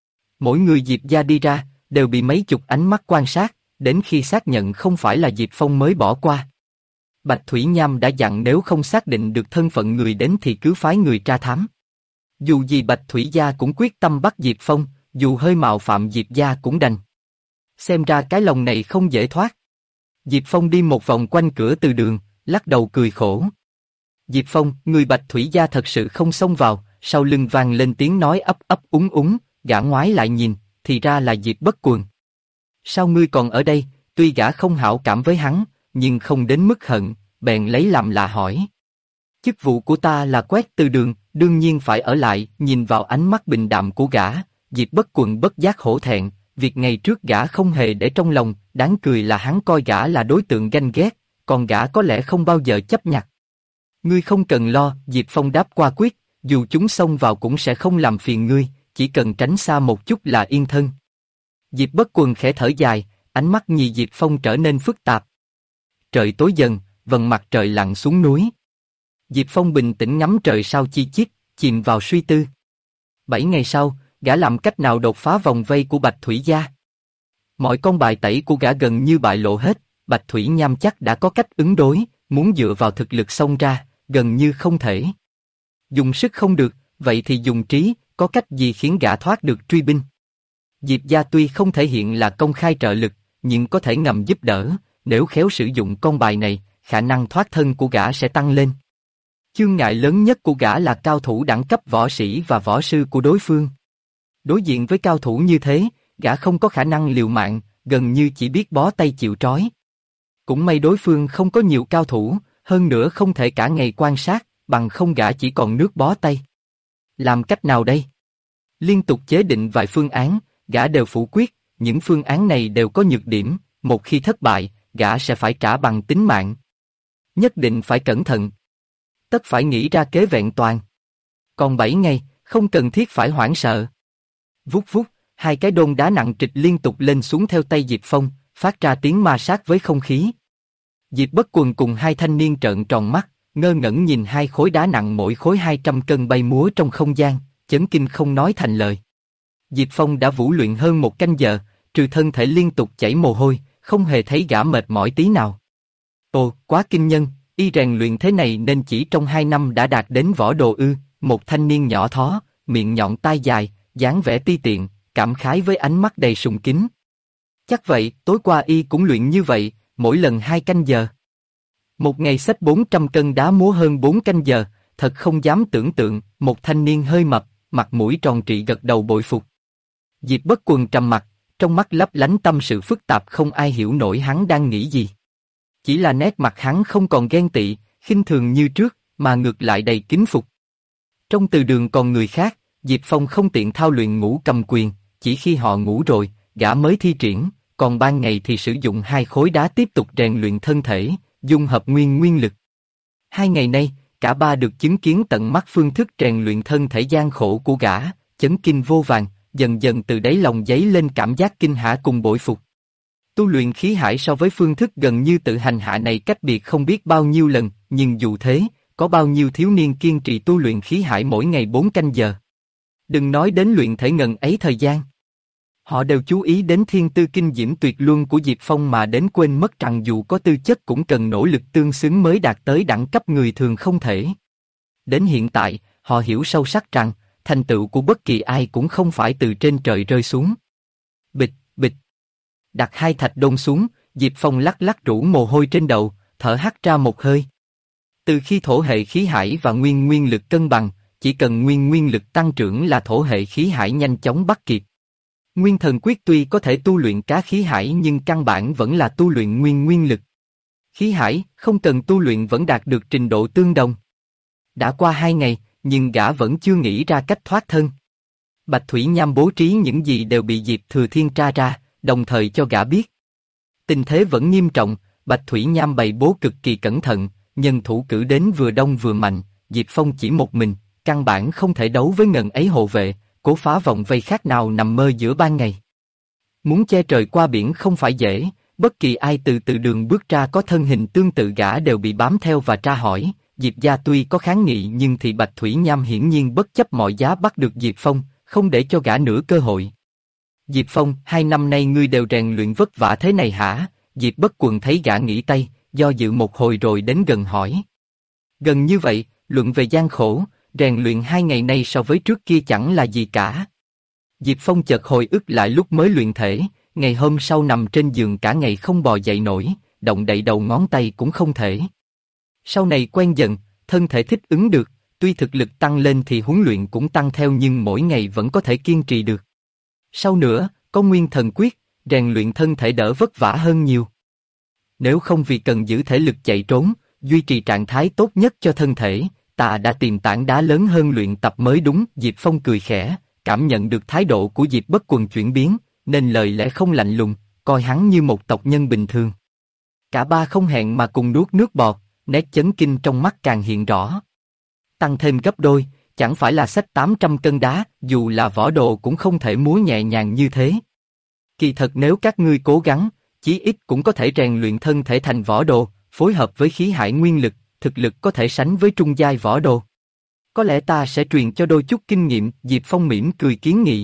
Mỗi người Diệp gia đi ra, đều bị mấy chục ánh mắt quan sát, đến khi xác nhận không phải là Diệp Phong mới bỏ qua. Bạch Thủy Nham đã dặn nếu không xác định được thân phận người đến thì cứ phái người tra thám. Dù gì Bạch Thủy gia cũng quyết tâm bắt Diệp Phong, dù hơi mạo phạm Diệp gia cũng đành. Xem ra cái lòng này không dễ thoát. Diệp Phong đi một vòng quanh cửa từ đường, lắc đầu cười khổ. Diệp Phong, người Bạch Thủy gia thật sự không xông vào, sau lưng vang lên tiếng nói ấp ấp úng úng, gã ngoái lại nhìn, thì ra là Diệp Bất Quần. Sao ngươi còn ở đây? Tuy gã không hảo cảm với hắn, nhưng không đến mức hận, bèn lấy làm lạ hỏi. Chức vụ của ta là quét từ đường, đương nhiên phải ở lại. Nhìn vào ánh mắt bình đạm của gã, Diệp Bất Quần bất giác hổ thẹn, việc ngày trước gã không hề để trong lòng, đáng cười là hắn coi gã là đối tượng ganh ghét, còn gã có lẽ không bao giờ chấp nhặt. Ngươi không cần lo, Diệp Phong đáp qua quyết, dù chúng xông vào cũng sẽ không làm phiền ngươi, chỉ cần tránh xa một chút là yên thân. Diệp Bất Quần khẽ thở dài, ánh mắt nhìn Diệp Phong trở nên phức tạp. Trời tối dần, vầng mặt trời lặn xuống núi. Diệp Phong bình tĩnh ngắm trời sao chi chít, chìm vào suy tư. 7 ngày sau, gã làm cách nào đột phá vòng vây của Bạch Thủy gia? Mọi con bài tẩy của gã gần như bại lộ hết, Bạch Thủy Nham chắc đã có cách ứng đối, muốn dựa vào thực lực xông ra, gần như không thể. Dùng sức không được, vậy thì dùng trí, có cách gì khiến gã thoát được truy binh? Diệp gia tuy không thể hiện là công khai trợ lực, nhưng có thể ngầm giúp đỡ, nếu khéo sử dụng con bài này, khả năng thoát thân của gã sẽ tăng lên. Chướng ngại lớn nhất của gã là cao thủ đẳng cấp võ sĩ và võ sư của đối phương. Đối diện với cao thủ như thế, gã không có khả năng liều mạng, gần như chỉ biết bó tay chịu trói. Cũng may đối phương không có nhiều cao thủ, hơn nữa không thể cả ngày quan sát, bằng không gã chỉ còn nước bó tay. Làm cách nào đây? Liên tục chế định vài phương án, gã đều phủ quyết, những phương án này đều có nhược điểm, một khi thất bại, gã sẽ phải trả bằng tính mạng. Nhất định phải cẩn thận. Tất phải nghĩ ra kế vẹn toàn. Còn 7 ngày, không cần thiết phải hoảng sợ. Vút vút, hai cái đôn đá nặng trịch liên tục lên xuống theo tay Diệp Phong, phát ra tiếng ma sát với không khí. Diệp Bất Quần cùng hai thanh niên trợn tròn mắt, ngơ ngẩn nhìn hai khối đá nặng mỗi khối 200 cân bay múa trong không gian, chấn kinh không nói thành lời. Diệp Phong đã vũ luyện hơn 1 canh giờ, trừ thân thể liên tục chảy mồ hôi, không hề thấy gã mệt mỏi tí nào. Ồ, quá kinh nhân, y rèn luyện thế này nên chỉ trong 2 năm đã đạt đến võ đồ ư? Một thanh niên nhỏ thó, miệng nhọn tai dài, dáng vẻ ti tiện, cảm khái với ánh mắt đầy sùng kính. Chắc vậy, tối qua y cũng luyện như vậy, mỗi lần 2 canh giờ. Một ngày xách 400 cân đá múa hơn 4 canh giờ, thật không dám tưởng tượng. Một thanh niên hơi mập, mặt mũi tròn trịa gật đầu bội phục. Diệp Bất Quần trầm mặt, trong mắt lấp lánh tâm sự phức tạp, không ai hiểu nổi hắn đang nghĩ gì. Chỉ là nét mặt hắn không còn ghen tị, khinh thường như trước, mà ngược lại đầy kính phục. Trong từ đường còn người khác, Diệp Phong không tiện thao luyện ngũ cầm quyền, chỉ khi họ ngủ rồi, gã mới thi triển, còn ban ngày thì sử dụng 2 khối đá tiếp tục rèn luyện thân thể, dung hợp nguyên lực. 2 ngày nay, cả ba được chứng kiến tận mắt phương thức rèn luyện thân thể gian khổ của gã, chấn kinh vô vàn, dần dần từ đáy lòng dấy lên cảm giác kinh hãi cùng bội phục. Tu luyện khí hải so với phương thức gần như tự hành hạ này cách biệt không biết bao nhiêu lần, nhưng dù thế, có bao nhiêu thiếu niên kiên trì tu luyện khí hải mỗi ngày 4 canh giờ. Đừng nói đến luyện thể ngần ấy thời gian. Họ đều chú ý đến thiên tư kinh diễm tuyệt luân của Diệp Phong mà đến quên mất rằng dù có tư chất cũng cần nỗ lực tương xứng mới đạt tới đẳng cấp người thường không thể. Đến hiện tại, họ hiểu sâu sắc rằng, thành tựu của bất kỳ ai cũng không phải từ trên trời rơi xuống. Bịch, bịch. Đặt hai thạch đôn xuống, Diệp Phong lắc lắc rũ mồ hôi trên đầu, thở hắt ra một hơi. Từ khi thổ hệ khí hải và nguyên lực cân bằng, chỉ cần nguyên lực tăng trưởng là thổ hệ khí hải nhanh chóng bắt kịp. Nguyên thần quyết tuy có thể tu luyện cá khí hải nhưng căn bản vẫn là tu luyện nguyên lực. Khí hải không cần tu luyện vẫn đạt được trình độ tương đồng. Đã qua 2 ngày, nhưng gã vẫn chưa nghĩ ra cách thoát thân. Bạch Thủy Nham bố trí những gì đều bị Diệp Thừa Thiên tra ra, đồng thời cho gã biết. Tình thế vẫn nghiêm trọng, Bạch Thủy Nham bày bố cực kỳ cẩn thận, nhân thủ cử đến vừa đông vừa mạnh, Diệp Phong chỉ một mình, căn bản không thể đấu với ngần ấy hộ vệ, cố phá vòng vây khác nào nằm mơ giữa ban ngày. Muốn che trời qua biển không phải dễ, bất kỳ ai từ đường bước ra có thân hình tương tự gã đều bị bám theo và tra hỏi. Diệp gia tuy có kháng nghị nhưng thì Bạch Thủy Nham hiển nhiên bất chấp mọi giá bắt được Diệp Phong, không để cho gã nửa cơ hội. Diệp Phong, 2 năm nay ngươi đều rèn luyện vất vả thế này hả? Diệp Bất Quần thấy gã nghỉ tay, do dự một hồi rồi đến gần hỏi. Gần như vậy, luận về gian khổ, rèn luyện 2 ngày nay so với trước kia chẳng là gì cả. Diệp Phong chợt hồi ức lại lúc mới luyện thể, ngày hôm sau nằm trên giường cả ngày không bò dậy nổi, động đậy đầu ngón tay cũng không thể. Sau này quen dần, thân thể thích ứng được, tuy thực lực tăng lên thì huấn luyện cũng tăng theo nhưng mỗi ngày vẫn có thể kiên trì được. Sau nữa, có nguyên thần quyết, rèn luyện thân thể đỡ vất vả hơn nhiều. Nếu không vì cần giữ thể lực chạy trốn, duy trì trạng thái tốt nhất cho thân thể, ta đã tìm tảng đá lớn hơn luyện tập mới đúng. Diệp Phong cười khẽ, cảm nhận được thái độ của Diệp Bất Quần chuyển biến, nên lời lẽ không lạnh lùng, coi hắn như một tộc nhân bình thường. Cả ba không hẹn mà cùng nuốt nước bọt, nét chấn kinh trong mắt càng hiện rõ. Tăng thêm gấp đôi, chẳng phải là xách 800 cân đá, dù là võ đồ cũng không thể múa nhẹ nhàng như thế. Kỳ thật nếu các ngươi cố gắng, chí ít cũng có thể rèn luyện thân thể thành võ đồ, phối hợp với khí hải nguyên lực, thực lực có thể sánh với trung giai võ đồ. Có lẽ ta sẽ truyền cho đôi chút kinh nghiệm. Diệp Phong mỉm cười kiến nghị.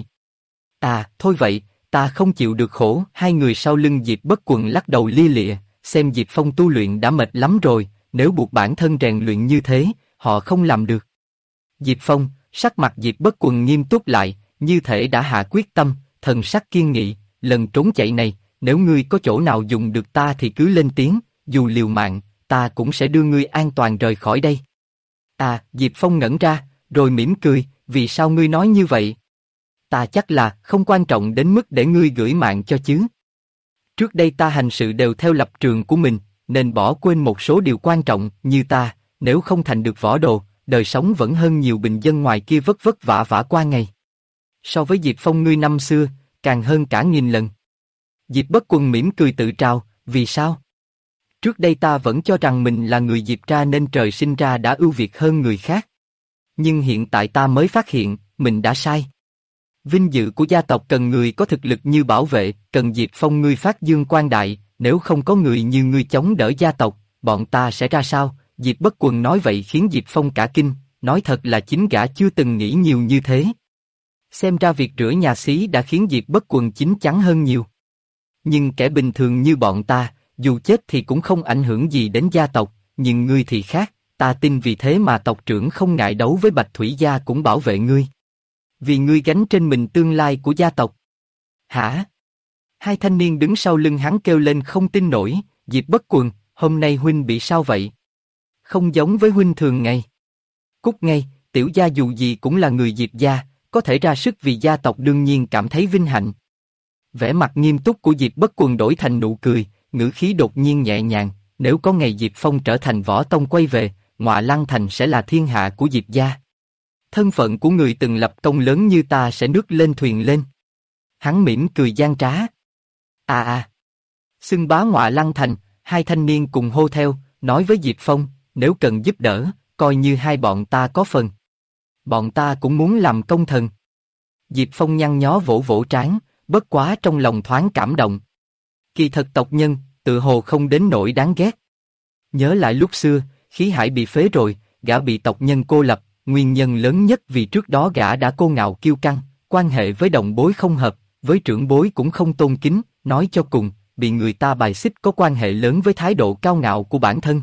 À, thôi vậy, ta không chịu được khổ. Hai người sau lưng Diệp Bất Quần lắc đầu lia lịa, xem Diệp Phong tu luyện đã mệt lắm rồi, nếu buộc bản thân rèn luyện như thế, họ không làm được. Diệp Phong, sắc mặt Diệp Bất Quần nghiêm túc lại, như thể đã hạ quyết tâm, thần sắc kiên nghị, lần trốn chạy này, nếu ngươi có chỗ nào dùng được ta thì cứ lên tiếng, dù liều mạng, ta cũng sẽ đưa ngươi an toàn rời khỏi đây. À, Diệp Phong ngẩn ra, rồi mỉm cười, vì sao ngươi nói như vậy? Ta chắc là không quan trọng đến mức để ngươi gửi mạng cho chứ. Trước đây ta hành sự đều theo lập trường của mình, nên bỏ quên một số điều quan trọng. Như ta, nếu không thành được võ đồ, đời sống vẫn hơn nhiều bình dân ngoài kia vất vả qua ngày. So với Diệp Phong ngươi năm xưa, càng hơn cả nghìn lần. Diệp Bất Quần mỉm cười tự trào, vì sao? Trước đây ta vẫn cho rằng mình là người Diệp ra nên trời sinh ra đã ưu việt hơn người khác. Nhưng hiện tại ta mới phát hiện, mình đã sai. Vinh dự của gia tộc cần người có thực lực như bảo vệ, cần Diệp Phong ngươi phát dương quang đại, nếu không có người như ngươi chống đỡ gia tộc, bọn ta sẽ ra sao? Diệp Bất Quần nói vậy khiến Diệp Phong cả kinh, nói thật là chính gã chưa từng nghĩ nhiều như thế. Xem ra việc rửa nhà xí đã khiến Diệp Bất Quần chín chắn hơn nhiều. Nhưng kẻ bình thường như bọn ta, dù chết thì cũng không ảnh hưởng gì đến gia tộc, nhưng ngươi thì khác, ta tin vì thế mà tộc trưởng không ngại đấu với Bạch Thủy gia cũng bảo vệ ngươi. Vì ngươi gánh trên mình tương lai của gia tộc. Hả? Hai thanh niên đứng sau lưng hắn kêu lên không tin nổi, Diệp Bất Quần, hôm nay huynh bị sao vậy? Không giống với huynh thường ngày. Cút ngay, tiểu gia dù gì cũng là người Diệp gia, có thể ra sức vì gia tộc đương nhiên cảm thấy vinh hạnh. Vẻ mặt nghiêm túc của Diệp Bất Quần đổi thành nụ cười, ngữ khí đột nhiên nhẹ nhàng, nếu có ngày Diệp Phong trở thành võ tông quay về, Ngọa Lăng Thành sẽ là thiên hạ của Diệp gia. Thân phận của người từng lập công lớn như ta sẽ nước lên thuyền lên. Hắn mỉm cười gian trá. Xưng bá Ngọa Lăng Thành, hai thanh niên cùng hô theo, nói với Diệp Phong, nếu cần giúp đỡ, coi như hai bọn ta có phần. Bọn ta cũng muốn làm công thần. Diệp Phong nhăn nhó vỗ vỗ trán, bất quá trong lòng thoáng cảm động. Kỳ thật tộc nhân, tự hồ không đến nỗi đáng ghét. Nhớ lại lúc xưa, khí hải bị phế rồi, gã bị tộc nhân cô lập, nguyên nhân lớn nhất vì trước đó gã đã cô ngạo kiêu căng, quan hệ với đồng bối không hợp, với trưởng bối cũng không tôn kính, nói cho cùng, bị người ta bài xích có quan hệ lớn với thái độ cao ngạo của bản thân.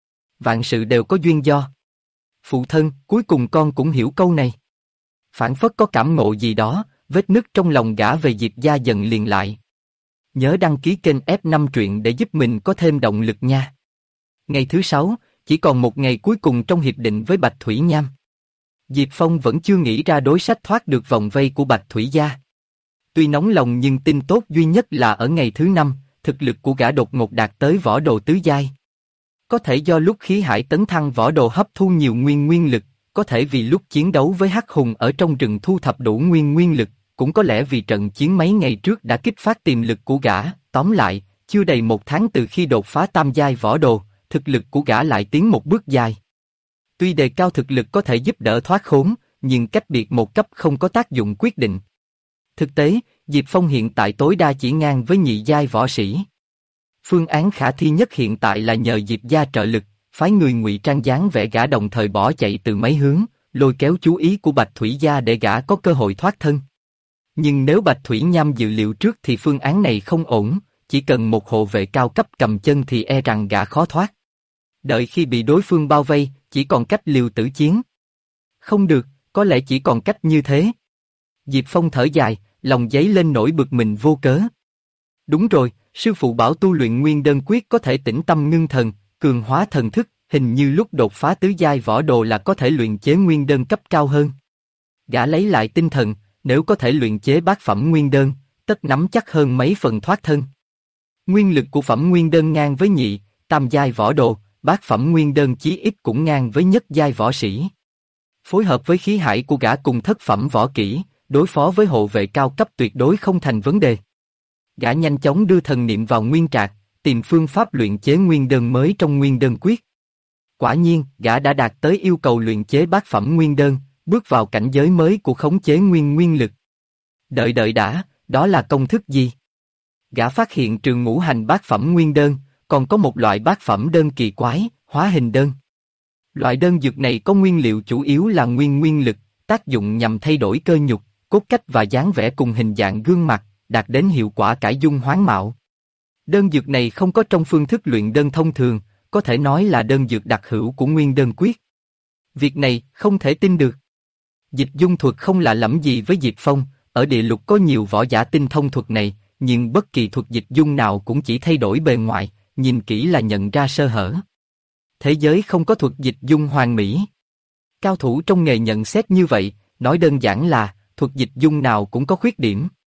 Vạn sự đều có duyên do. Phụ thân, cuối cùng con cũng hiểu câu này. Phảng phất có cảm ngộ gì đó, vết nứt trong lòng gã về Diệp gia dần liền lại. Nhớ đăng ký kênh F5 truyện để giúp mình có thêm động lực nha. Ngày thứ 6, chỉ còn một ngày cuối cùng trong hiệp định với Bạch Thủy Nham. Diệp Phong vẫn chưa nghĩ ra đối sách thoát được vòng vây của Bạch Thủy gia. Tuy nóng lòng nhưng tin tốt duy nhất là ở ngày thứ 5, thực lực của gã đột ngột đạt tới võ đồ tứ giai. Có thể do lúc khí hải tấn thăng võ đồ hấp thu nhiều nguyên lực, có thể vì lúc chiến đấu với Hắc Hùng ở trong rừng thu thập đủ nguyên lực, cũng có lẽ vì trận chiến mấy ngày trước đã kích phát tiềm lực của gã. Tóm lại, chưa đầy một tháng từ khi đột phá tam giai võ đồ, thực lực của gã lại tiến một bước dài. Tuy đề cao thực lực có thể giúp đỡ thoát khốn, nhưng cách biệt một cấp không có tác dụng quyết định. Thực tế, Diệp Phong hiện tại tối đa chỉ ngang với nhị giai võ sĩ. Phương án khả thi nhất hiện tại là nhờ Diệp gia trợ lực, phái người ngụy trang dáng vẻ gã đồng thời bỏ chạy từ mấy hướng, lôi kéo chú ý của Bạch Thủy gia để gã có cơ hội thoát thân. Nhưng nếu Bạch Thủy Nham dự liệu trước thì phương án này không ổn, chỉ cần một hộ vệ cao cấp cầm chân thì e rằng gã khó thoát. Đợi khi bị đối phương bao vây, chỉ còn cách liều tử chiến. Không được, có lẽ chỉ còn cách như thế. Diệp Phong thở dài, lòng dấy lên nỗi bực mình vô cớ. Đúng rồi, sư phụ bảo tu luyện nguyên đơn quyết có thể tĩnh tâm ngưng thần, cường hóa thần thức, hình như lúc đột phá tứ giai võ đồ là có thể luyện chế nguyên đơn cấp cao hơn. Gã lấy lại tinh thần, nếu có thể luyện chế bát phẩm nguyên đơn, tất nắm chắc hơn mấy phần thoát thân. Nguyên lực của phẩm nguyên đơn ngang với nhị, tam giai võ đồ, bát phẩm nguyên đơn chí ít cũng ngang với nhất giai võ sĩ. Phối hợp với khí hải của gã cùng thất phẩm võ kỹ, đối phó với hộ vệ cao cấp tuyệt đối không thành vấn đề. Gã nhanh chóng đưa thần niệm vào nguyên trạc, tìm phương pháp luyện chế nguyên đơn mới trong nguyên đơn quyết. Quả nhiên, gã đã đạt tới yêu cầu luyện chế bát phẩm nguyên đơn, bước vào cảnh giới mới của khống chế nguyên lực. Đợi đã, đó là công thức gì? Gã phát hiện trừ ngũ hành bát phẩm nguyên đơn, còn có một loại bát phẩm đơn kỳ quái, hóa hình đơn. Loại đơn dược này có nguyên liệu chủ yếu là nguyên lực, tác dụng nhằm thay đổi cơ nhục, cốt cách và dáng vẻ cùng hình dạng gương mặt, đạt đến hiệu quả cải dung hoán mạo. Đơn dược này không có trong phương thức luyện đơn thông thường, có thể nói là đơn dược đặc hữu của nguyên đơn quyết. Việc này không thể tin được. Dịch dung thuật không lạ lẫm gì với Diệp Phong, ở địa lục có nhiều võ giả tinh thông thuật này, nhưng bất kỳ thuật dịch dung nào cũng chỉ thay đổi bề ngoài, nhìn kỹ là nhận ra sơ hở. Thế giới không có thuật dịch dung hoàn mỹ. Cao thủ trong nghề nhận xét như vậy, nói đơn giản là thuật dịch dung nào cũng có khuyết điểm.